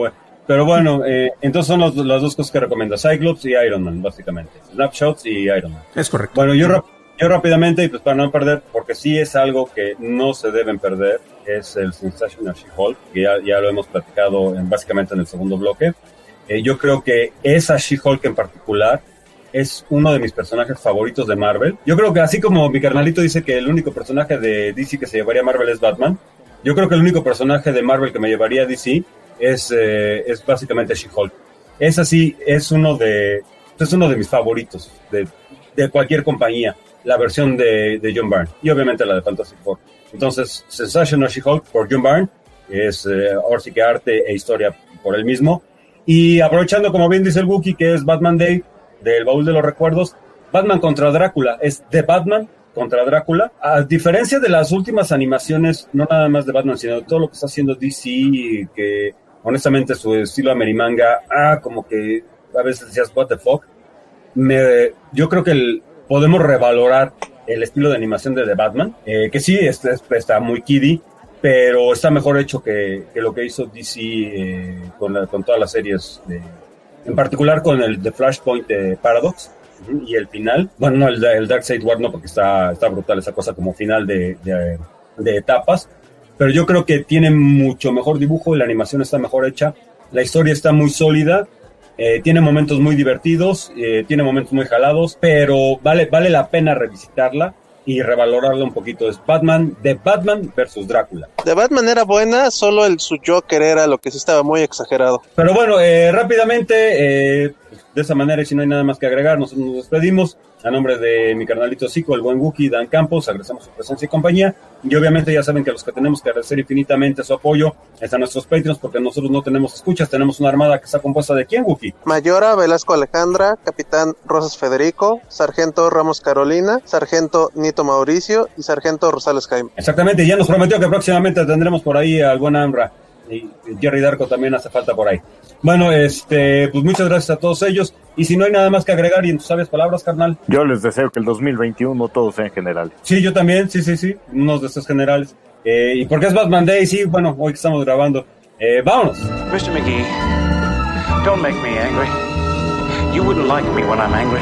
Pero bueno, eh, entonces son los, las dos cosas que recomiendo, Cyclops y Iron Man, básicamente. Snapshots y Iron Man. Es correcto. Bueno, yo, yo rápidamente, y pues para no perder, porque sí es algo que no se deben perder, es el Sensational She-Hulk, que ya, ya lo hemos platicado en, básicamente en el segundo bloque. Eh, yo creo que esa She-Hulk en particular es uno de mis personajes favoritos de Marvel. Yo creo que así como mi carnalito dice que el único personaje de D C que se llevaría a Marvel es Batman, yo creo que el único personaje de Marvel que me llevaría a D C es, eh, es básicamente She-Hulk. Es así, es uno de, es uno de mis favoritos de, de cualquier compañía, la versión de, de John Byrne y obviamente la de Fantastic Four. Entonces, Sensational She-Hulk por John Byrne es eh, ahora sí que arte e historia por él mismo. Y aprovechando, como bien dice el Wookiee, que es Batman Day del Baúl de los Recuerdos, Batman contra Drácula, es The Batman contra Drácula. A diferencia de las últimas animaciones, no nada más de Batman, sino de todo lo que está haciendo D C, que honestamente su estilo amerimanga, ah, como que a veces decías, what the fuck. Me, yo creo que el, podemos revalorar el estilo de animación de The Batman, eh, que sí, está, está muy kiddie, pero está mejor hecho que, que lo que hizo D C eh, con, la, con todas las series, de, en particular con el The Flashpoint de Paradox uh-huh, y el final. Bueno, no, el, el Darkseid War no, porque está, está brutal esa cosa como final de, de, de etapas, pero yo creo que tiene mucho mejor dibujo, la animación está mejor hecha, la historia está muy sólida, eh, tiene momentos muy divertidos, eh, tiene momentos muy jalados, pero vale, vale la pena revisitarla y revalorarla un poquito. Es Batman, de Batman versus Drácula. De Batman era buena, solo el su Joker era lo que sí estaba muy exagerado. Pero bueno, eh, rápidamente, eh, de esa manera, y si no hay nada más que agregar, nosotros nos despedimos. A nombre de mi carnalito Zico, el buen Wookiee, Dan Campos, agradecemos su presencia y compañía. Y obviamente ya saben que los que tenemos que agradecer infinitamente su apoyo están nuestros Patreons, porque nosotros no tenemos escuchas, tenemos una armada que está compuesta de ¿quién, Wookiee? Mayora Velasco Alejandra, Capitán Rosas Federico, Sargento Ramos Carolina, Sargento Nito Mauricio y Sargento Rosales Jaime. Exactamente, ya nos prometió que próximamente tendremos por ahí al buen Amra. Y Jerry Darko también hace falta por ahí. Bueno, este, pues muchas gracias a todos ellos. Y si no hay nada más que agregar y en tus sabias palabras, carnal. Yo les deseo que el dos mil veintiuno todo sea en general. Sí, yo también, sí, sí, sí. Unos deseos generales. Eh, y porque es Batman Day, sí, bueno, hoy que estamos grabando. Eh, vámonos. mister McGee, don't make me angry. You wouldn't like me when I'm angry.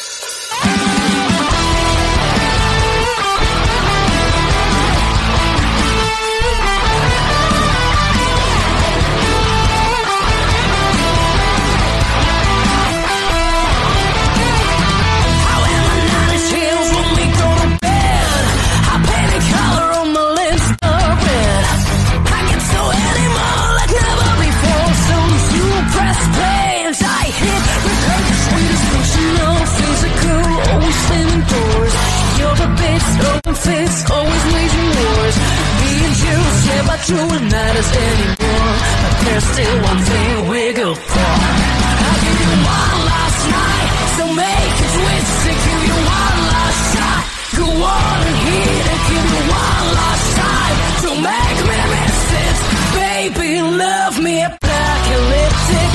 True, it matters anymore, but there's still one thing we're good for. I'll give you one last night, so make it twisted. Give you one last shot, go on and hit it. Give you one last time, to make me miss it. Baby, love me apocalyptic.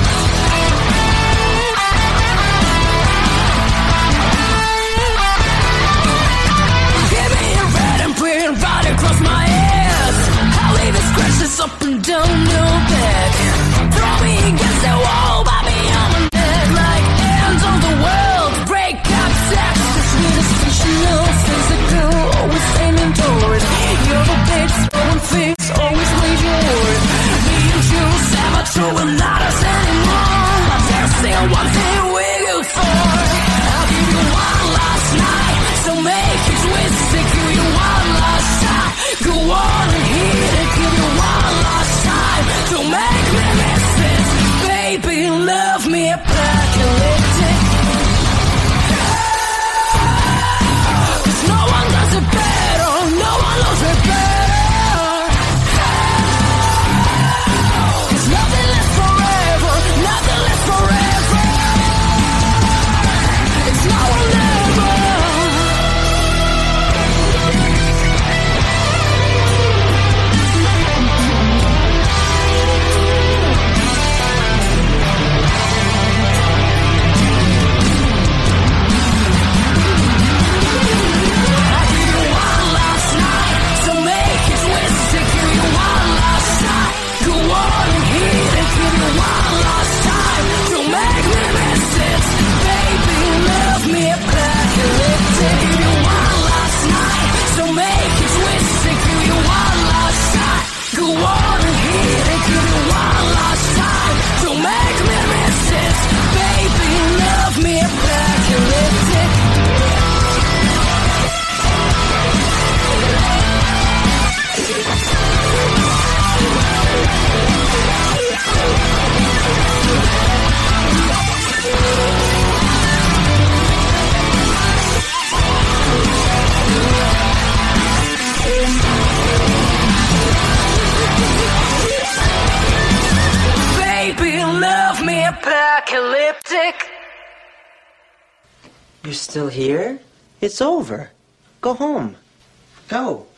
Give me a red and green right across my head. Scratches up and down your back. Throw me against the wall, buy me on the neck like ends of the world. Break up sex, the sweetest fictional, physical, always aiming toward. You're the bitch, throwing fix, always waging war. Me and you, never true, we're not us anymore. But there's still one thing we're good for. I'll give you one last night, so make it twisted. Give you one last shot, go on and hit it. To make me miss it, baby, love me apocalyptic. Cause no one does it better, no one loves it better. Cause nothing lasts forever. apocalyptic. You're still here? It's over. Go home. Go.